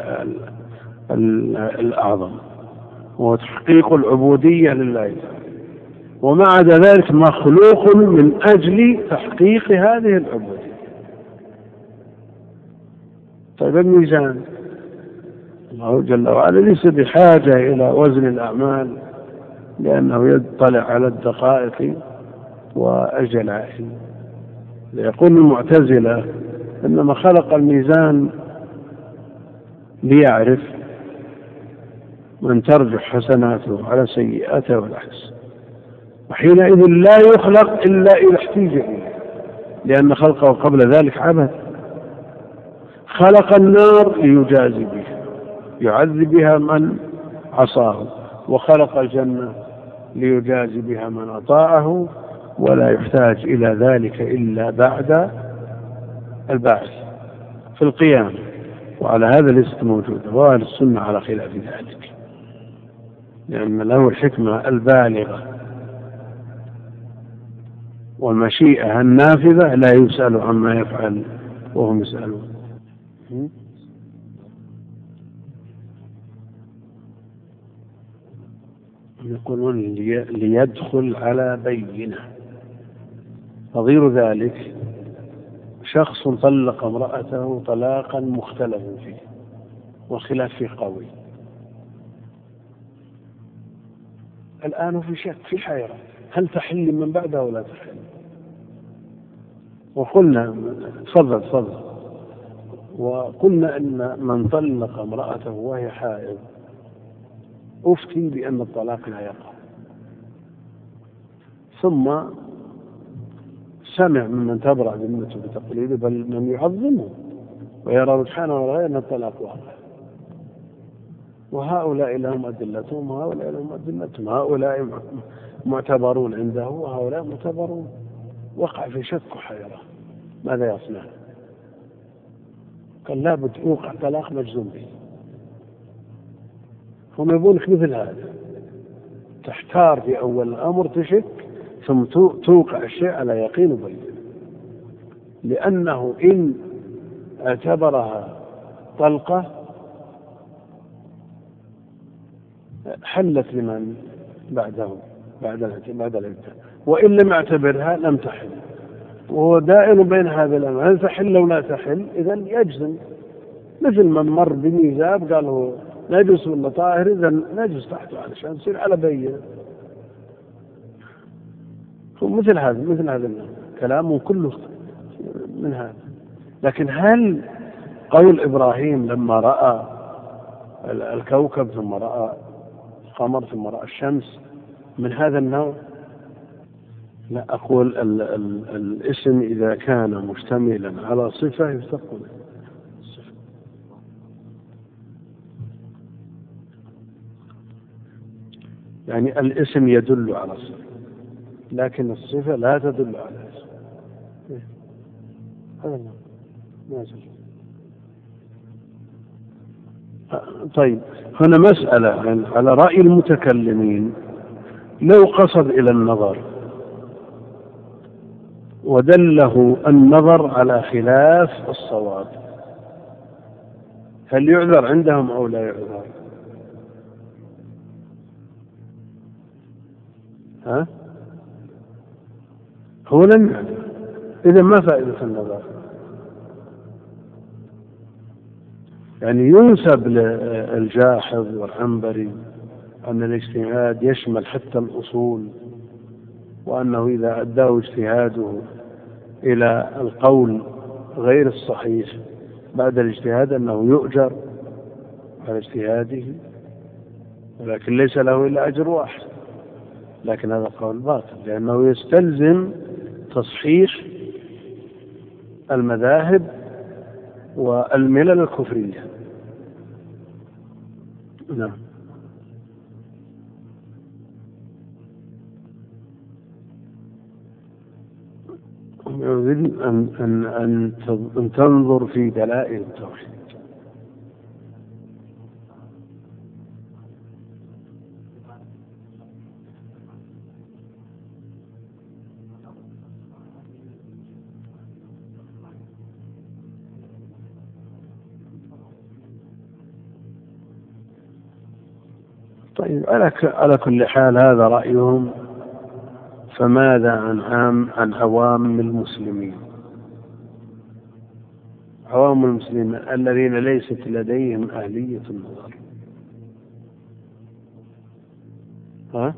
الأعظم هو تحقيق العبودية لله، وما عدا ذلك مخلوق من أجل تحقيق هذه العبودية. طيب الميزان، الله جل وعلا ليس بحاجة إلى وزن الأعمال لأنه يطلع على الدقائق والجلائل. يقول المعتزلة إنما خلق الميزان ليعرف من ترجح حسناته على سيئاته والعكس، وحينئذ لا يخلق إلا إذا احتيج إليه، لأن خلقه قبل ذلك عبث. خلق النار ليجازي بها يعذب بها من عصاه، وخلق الجنة ليجازي بها من أطاعه، ولا يحتاج إلى ذلك إلا بعد البعث في القيامة. وعلى هذا ليست موجودة، وأهل السنة على خلاف ذلك، لأن له الحكمة البالغة والمشيئة النافذة، لا يسأل عما يفعل وهم يسألون. يقولون ليدخل على بينة. نظير ذلك شخص طلق امرأته طلاقا مختلف فيه والخلاف فيه قوي، الآن في شك في حيرة، هل تحل من بعده ولا تحل؟ وقلنا تفضل تفضل وقلنا أن من طلق امرأته وهي حائض أفتي بأن الطلاق لا يقع، ثم سمع ممن تبرأ ذمته بتقليده بل من يعظمه ويرى رجحانه وغير أن الطلاق واقع. وهؤلاء لهم أدلتهم وهؤلاء لهم أدلتهم، هؤلاء معتبرون عنده وهؤلاء معتبرون. وقع في شك وحيرة، ماذا يصنع؟ قال لابد يوقع طلاق مجزوم به. هم يبونك مثل هذا، تحتار في أول الأمر، تشك، ثم توقع الشيء على يقين وبين، لأنه إن اعتبرها طلقة حلت لمن بعده بعد بعد العدة، وإن لم يعتبرها لم تحل، وهو دائر بين هذا الأمر، هل تحل أو لا تحل؟ إذن يجزم، مثل من مر بميزاب قال هو نجس ولا طاهر، إذن نجس تحته علشان يصير على بينة. مثل هذا مثل هذا كلامه كله من هذا. لكن هل قول إبراهيم لما رأى الكوكب ثم رأى القمر ثم رأى الشمس من هذا النوع؟ لا، أقول ال ال الاسم إذا كان مشتملا على صفة يستقبل الصفة. يعني الاسم يدل على الصفة لكن الصفة لا تدل على الاسم. هذا نازل. طيب هنا مسألة على رأي المتكلمين، لو قصد إلى النظر ودله النظر على خلاف الصواب، هل يعذر عندهم أو لا يعذر؟ ها؟ هو لم يعذر، إذا ما فائدة النظر؟ يعني ينسب للجاحظ والعنبري أن الاجتهاد يشمل حتى الأصول، وأنه إذا أداه اجتهاده إلى القول غير الصحيح بعد الاجتهاد أنه يؤجر على اجتهاده، ولكن ليس له إلا أجر واحد. لكن هذا قول باطل، لأنه يستلزم تصحيح المذاهب والملل الكفرية. نعم. يريد أن, أن, أن تنظر في دلائل التوحيد. طيب على على كل حال هذا رأيهم. فماذا عن عام عن عوام المسلمين؟ عوام المسلمين الذين ليست لديهم أهلية النظر، ها؟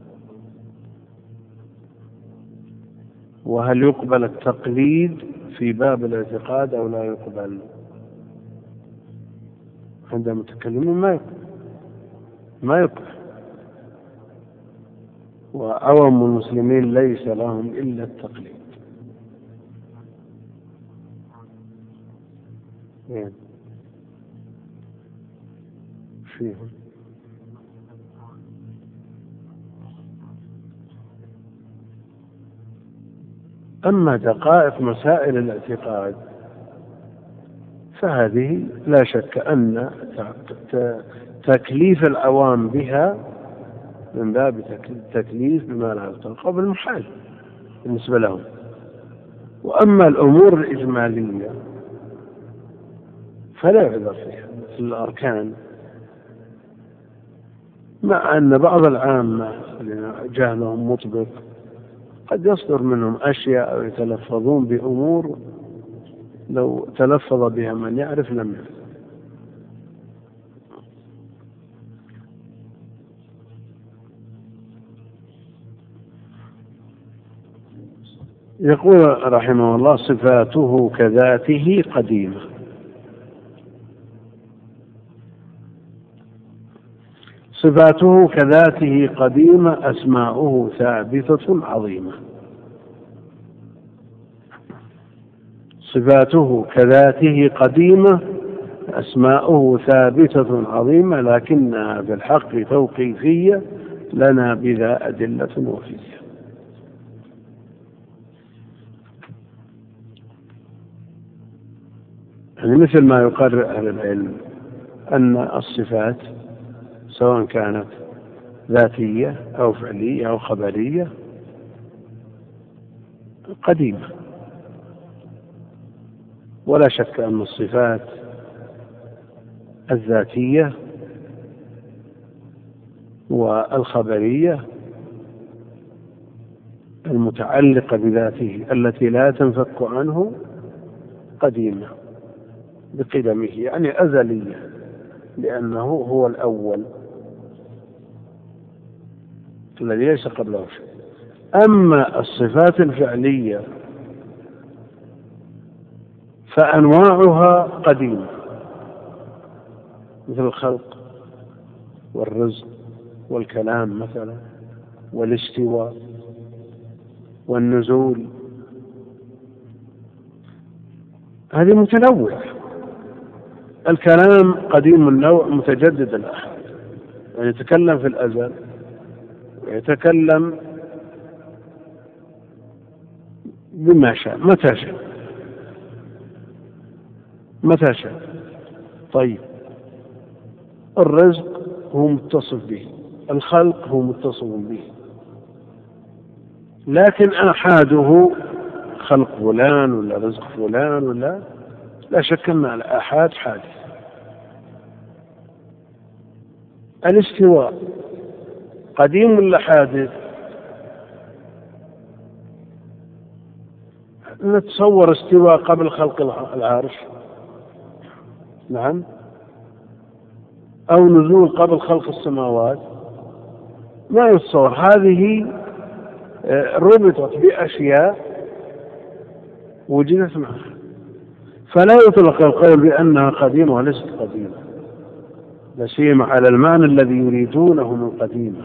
وهل يقبل التقليد في باب الاعتقاد أو لا يقبل؟ عند المتكلمين ما يقبل ما يقبل وعوام المسلمين ليس لهم إلا التقليد. فيهم أما دقائق مسائل الاعتقاد فهذه لا شك أن تكليف العوام بها من باب التكليف بما لا يطاق بالمحال بالنسبة لهم. وأما الأمور الإجمالية فلا يعذر فيها مثل الأركان، مع أن بعض العامة جهلهم مطبق قد يصدر منهم أشياء أو يتلفظون بأمور لو تلفظ بها من يعرف لم يعرف. يقول رحمه الله: صفاته كذاته قديمة. صفاته كذاته قديمة، أسماؤه ثابتة عظيمة. صفاته كذاته قديمة، أسماؤه ثابتة عظيمة، لكنها في الحق توقيفية لنا بذا أدلة وفية. يعني مثل ما يقرر أهل العلم أن الصفات سواء كانت ذاتية أو فعلية أو خبرية قديمة، ولا شك أن الصفات الذاتية والخبرية المتعلقة بذاته التي لا تنفك عنه قديمة بقدمه، يعني أزلية، لأنه هو الأول الذي ليس قبله شيء. أما الصفات الفعلية فأنواعها قديمة، مثل الخلق والرزق والكلام مثلا والاستواء والنزول، هذه متنوعة. الكلام قديم النوع متجدد الأحد، يعني يتكلم في الأزل ويتكلم بما شاء متى شاء متى شاء. طيب الرزق هو متصف به، الخلق هو متصف به، لكن أحاده خلق فلان ولا رزق فلان ولا لا شك أن الآحاد حادث. الاستواء قديم ولا حادث؟ نتصور استواء قبل خلق العرش، نعم، أو نزول قبل خلق السماوات، ما يتصور. هذه ربطت بأشياء وجدت معها، فلا يطلق القول بأنها قديمة وليست قديمة، لا سيما على المعنى الذي يريدونه من قديمة.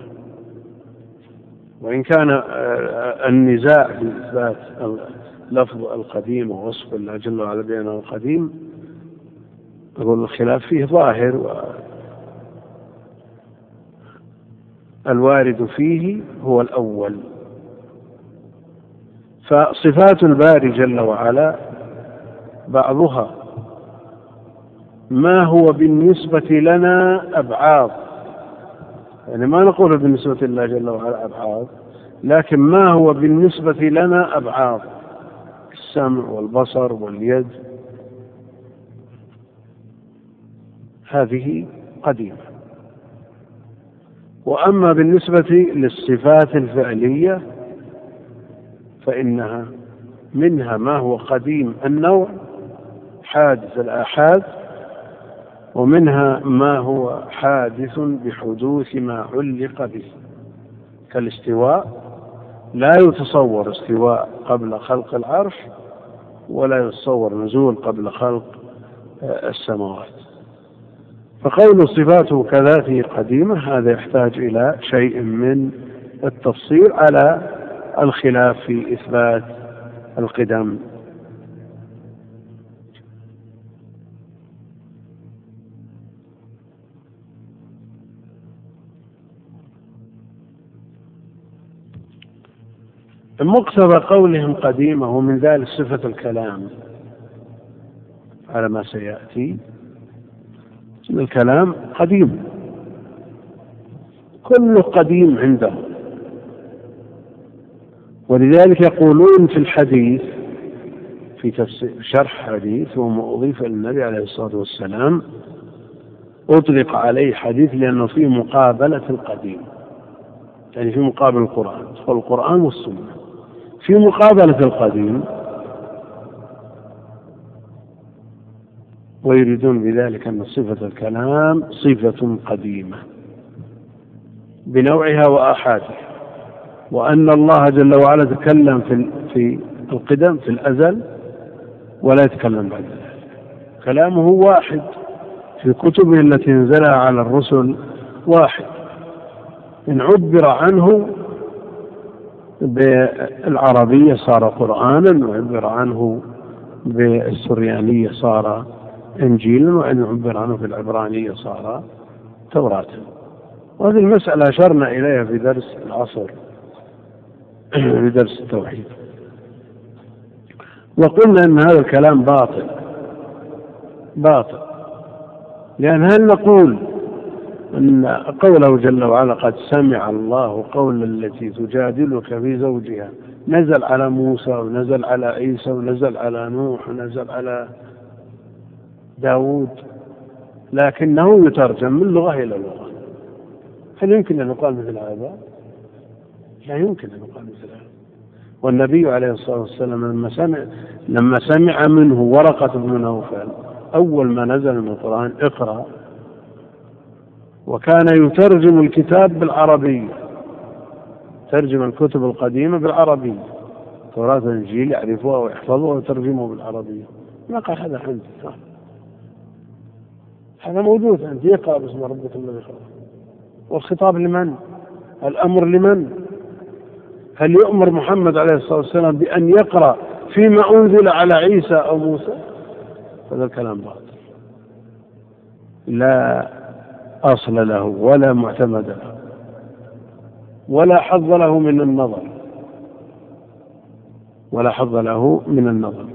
وإن كان النزاع في إثبات لفظ القديم ووصف الله جل وعلا بأنه قديم، أقول الخلاف فيه ظاهر، والوارد فيه هو الأول. فصفات الباري جل وعلا بعضها ما هو بالنسبة لنا أبعاض، يعني ما نقول بالنسبة لله جل وعلا أبعاض، لكن ما هو بالنسبة لنا أبعاض، السمع والبصر واليد، هذه قديمة. وأما بالنسبة للصفات الفعلية فإنها منها ما هو قديم النوع حادث الآحاد، ومنها ما هو حادث بحدوث ما علق به، كالاستواء لا يتصور استواء قبل خلق العرش، ولا يتصور نزول قبل خلق السماوات. فقول صفاته كذاته قديمة هذا يحتاج إلى شيء من التفصيل على الخلاف في إثبات القدم. مقتضى قولهم قديمة ومن ذلك صفة الكلام على ما سيأتي. الكلام قديم، كله قديم عندهم، ولذلك يقولون في الحديث في تفسير شرح حديث وما أضيف للنبي عليه الصلاة والسلام أطلق عليه حديث لأنه في مقابلة القديم، يعني في مقابل القرآن، والقرآن والسنة في مقابلة القديم، ويريدون بذلك أن صفة الكلام صفة قديمة بنوعها وآحادها، وأن الله جل وعلا تكلم في في القدم في الأزل ولا يتكلم بعد ذلك، كلامه واحد في كتبه التي نزلها على الرسل واحد، إن عبر عنه بالعربية صار قرآنا، وعبر عنه بالسريانية صار إنجيلا، وإن عبر عنه بالعبرانية صار توراة. وهذه المسألة أشرنا إليها في درس العصر في درس التوحيد، وقلنا أن هذا الكلام باطل باطل لأن هل نقول أن قوله جل وعلا قد سمع الله قول التي تجادلك في زوجها نزل على موسى ونزل على عيسى ونزل على نوح ونزل على داود، لكنه يترجم من لغة إلى لغة؟ هل يمكن أن يقال مثل هذا؟ لا يمكن أن يقال مثل هذا. والنبي عليه الصلاة والسلام لما سمع لما سمع منه ورقة بن نوفل أول ما نزل من القرآن اقرأ، وكان يترجم الكتاب بالعربية، ترجم الكتب القديمة بالعربية، توراة الإنجيل يعرفوها ويحفظوها ويترجموها بالعربية. ما قال هذا عندي، هذا موجود عندي، يقرأ باسم ربك الذي خلق. والخطاب لمن؟ الأمر لمن؟ هل يؤمر محمد عليه الصلاة والسلام بأن يقرأ فيما أنزل على عيسى أو موسى؟ هذا الكلام باطل لا أصل له ولا معتمد له ولا حظ له من النظر ولا حظ له من النظر.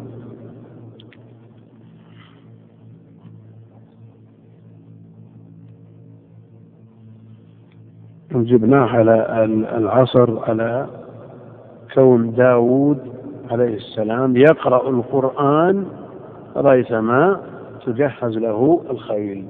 جبناه على العصر على كون داود عليه السلام يقرأ القرآن ريثما تجهز له الخيل،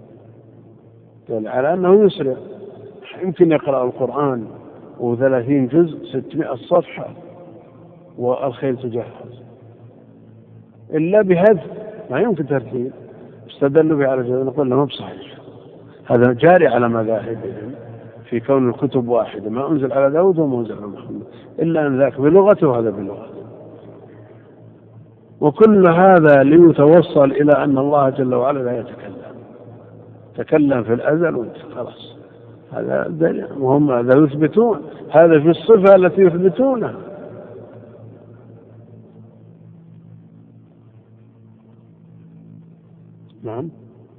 على أنه يسرع، يمكن يقرأ القرآن وثلاثين جزء ستمائة صفحة والخيل تجهز، إلا بهذا ما يمكن ترتيب. استدلوا به على جهاز، نقول لهم بصحيح، هذا جاري على مذاهبهم في كون الكتب واحدة، ما أنزل على داود وما أنزل على محمد، إلا أن ذاك بلغته وهذا بلغته. وكل هذا ليتوصل إلى أن الله جل وعلا لا يتكلم، تكلم في الأزل وانت خلاص. هذا دليل، وهم هذا يثبتون، هذا في الصفة التي يثبتونها. نعم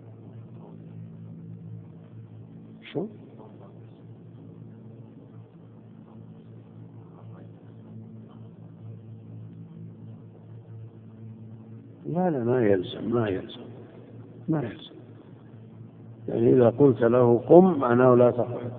شو لا لا ما يلزم ما يلزم ما يلزم يعني إذا قلت له قم معناه لا تقعد.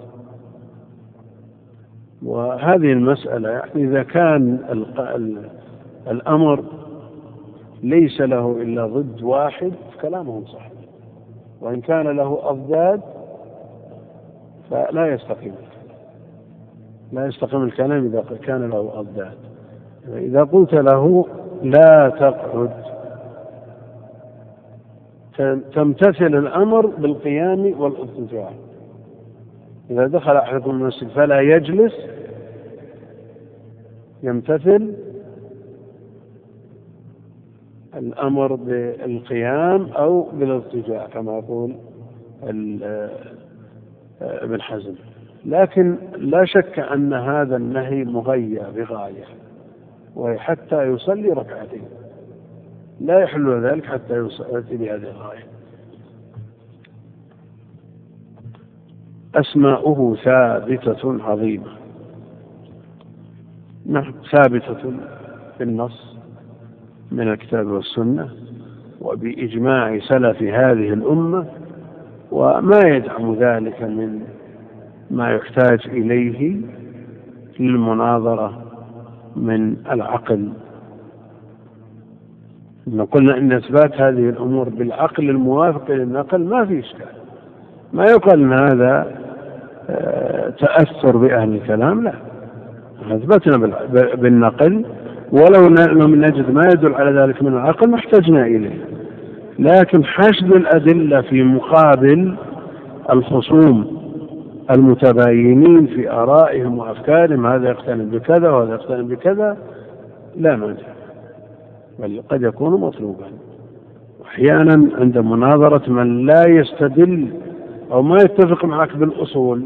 وهذه المسألة يعني إذا كان الأمر ليس له إلا ضد واحد كلامهم صح، وإن كان له أضداد فلا يستقيم لا يستقيم الكلام إذا كان له أضداد. إذا قلت له لا تقعد تمتثل الأمر بالقيام والاضطجاع. إذا دخل أحدكم المسجد فلا يجلس يمتثل الأمر بالقيام أو بالاضطجاع كما يقول ابن حزم. لكن لا شك أن هذا النهي مغيى بغاية، وهي حتى يصلي ركعتين، لا يحل ذلك حتى يصلي بهذه الغاية. أسماؤه ثابتة عظيمة. نعم ثابتة بالنص من الكتاب والسنة وبإجماع سلف هذه الأمة، وما يدعم ذلك من ما يحتاج إليه للمناظرة من العقل. إن قلنا إن إثبات هذه الأمور بالعقل الموافق للنقل ما في إشكال، ما يقال أن هذا تأثر بأهل الكلام، لا، أثبتنا بالنقل، ولو لم نجد ما يدل على ذلك من العقل ما احتجنا إليه. لكن حشد الأدلة في مقابل الخصوم المتباينين في آرائهم وأفكارهم، هذا يقتنع بكذا وهذا يقتنع بكذا، لا مانع، بل قد يكون مطلوبا. أحيانا عند مناظرة من لا يستدل أو ما يتفق معك بالأصول،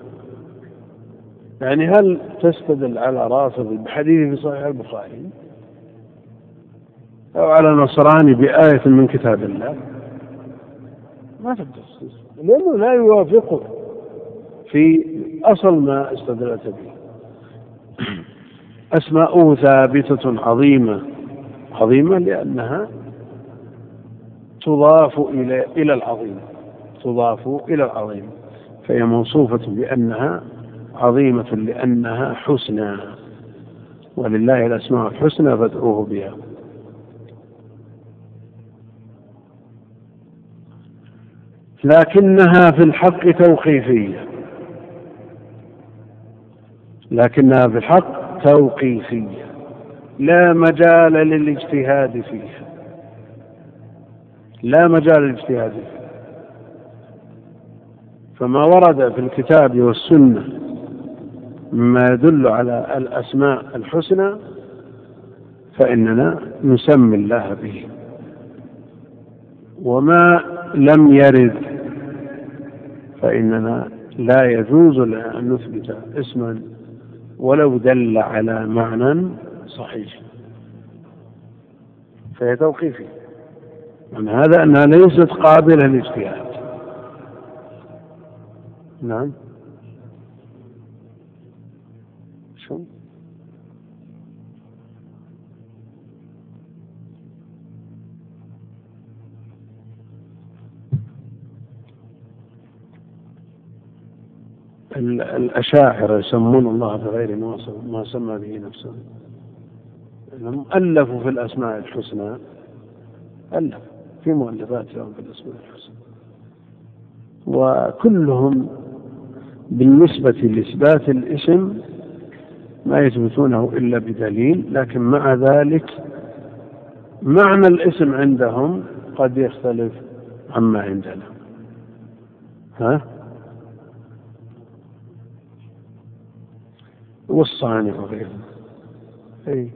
يعني هل تستدل على رافض بحديث في صحيح البخاري أو على نصراني بآية من كتاب الله؟ ما تقدر، لأنه لا يوافقه في أصل ما استدلت به. أسماؤه ثابتة عظيمة، عظيمة لأنها تضاف إلى إلى العظيم، تضاف إلى العظيم، فهي موصوفة بأنها عظيمة لأنها حسنى، ولله الأسماء الحسنى فادعوه بها. لكنها في الحق توقيفية، لكنها في الحق توقيفية، لا مجال للاجتهاد فيها، لا مجال للاجتهاد فيها. فما ورد في الكتاب والسنة مما يدل على الأسماء الحسنى فإننا نسمي الله به، وما لم يرد فإننا لا يجوز لنا أن نثبت اسما ولو دل على معنى صحيح، فهي توقيفي. من هذا أنها ليست قابلة للاجتهاد. نعم. شو؟ الأشاعرة يسمون الله بغير ما سمى به نفسه. هم ألفوا في الأسماء الحسنى، ألف في مؤلفاتهم في الأسماء الحسنى، وكلهم بالنسبة لإثبات الاسم ما يثبتونه إلا بدليل، لكن مع ذلك معنى الاسم عندهم قد يختلف عما عندنا. ها؟ والصانع وغيره، أي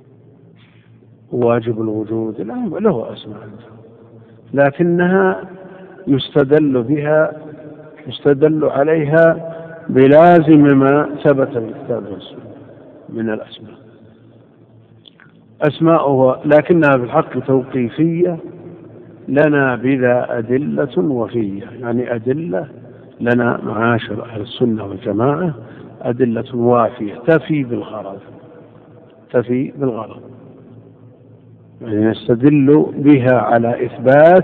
واجب الوجود له أسماء، لكنها يستدل بها يستدل عليها بلازم ما ثبت في الكتاب والسنة من الأسماء. أسماؤه لكنها بالحق توقيفية، لنا بذا أدلة وفية، يعني أدلة لنا معاشر أهل السنة والجماعة أدلة وافية تفي بالغرض، تفي بالغرض، يعني نستدل بها على إثبات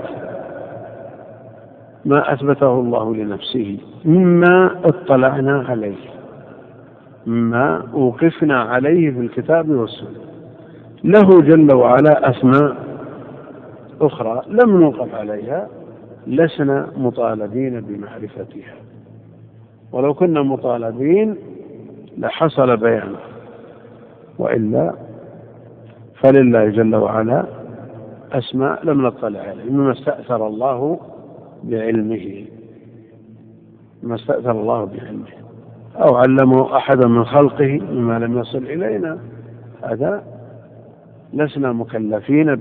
ما أثبته الله لنفسه مما اطلعنا عليه، مما وقفنا عليه في الكتاب والسنة. له جل وعلا أسماء أخرى لم نوقف عليها، لسنا مطالبين بمعرفتها. ولو كنا مطالبين لحصل بيانه، وإلا فلله جل وعلا أسماء لم نطلع عليه مما استأثر الله بعلمه، مما استأثر الله بعلمه، أو علمه أحدا من خلقه مما لم يصل إلينا، هذا لسنا مكلفين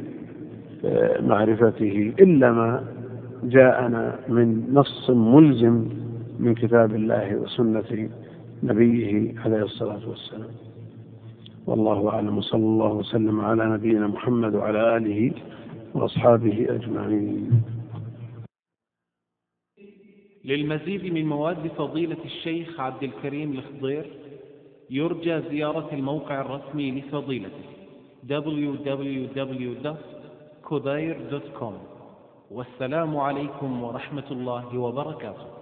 بمعرفته إلا ما جاءنا من نص ملزم من كتاب الله وسنة نبيه عليه الصلاة والسلام. والله أعلم، وصلى الله وسلم على نبينا محمد وعلى آله وأصحابه أجمعين. للمزيد من مواد فضيلة الشيخ عبد الكريم الخضير يرجى زيارة الموقع الرسمي لفضيلته دبليو دبليو دبليو دوت كودير دوت كوم. والسلام عليكم ورحمة الله وبركاته.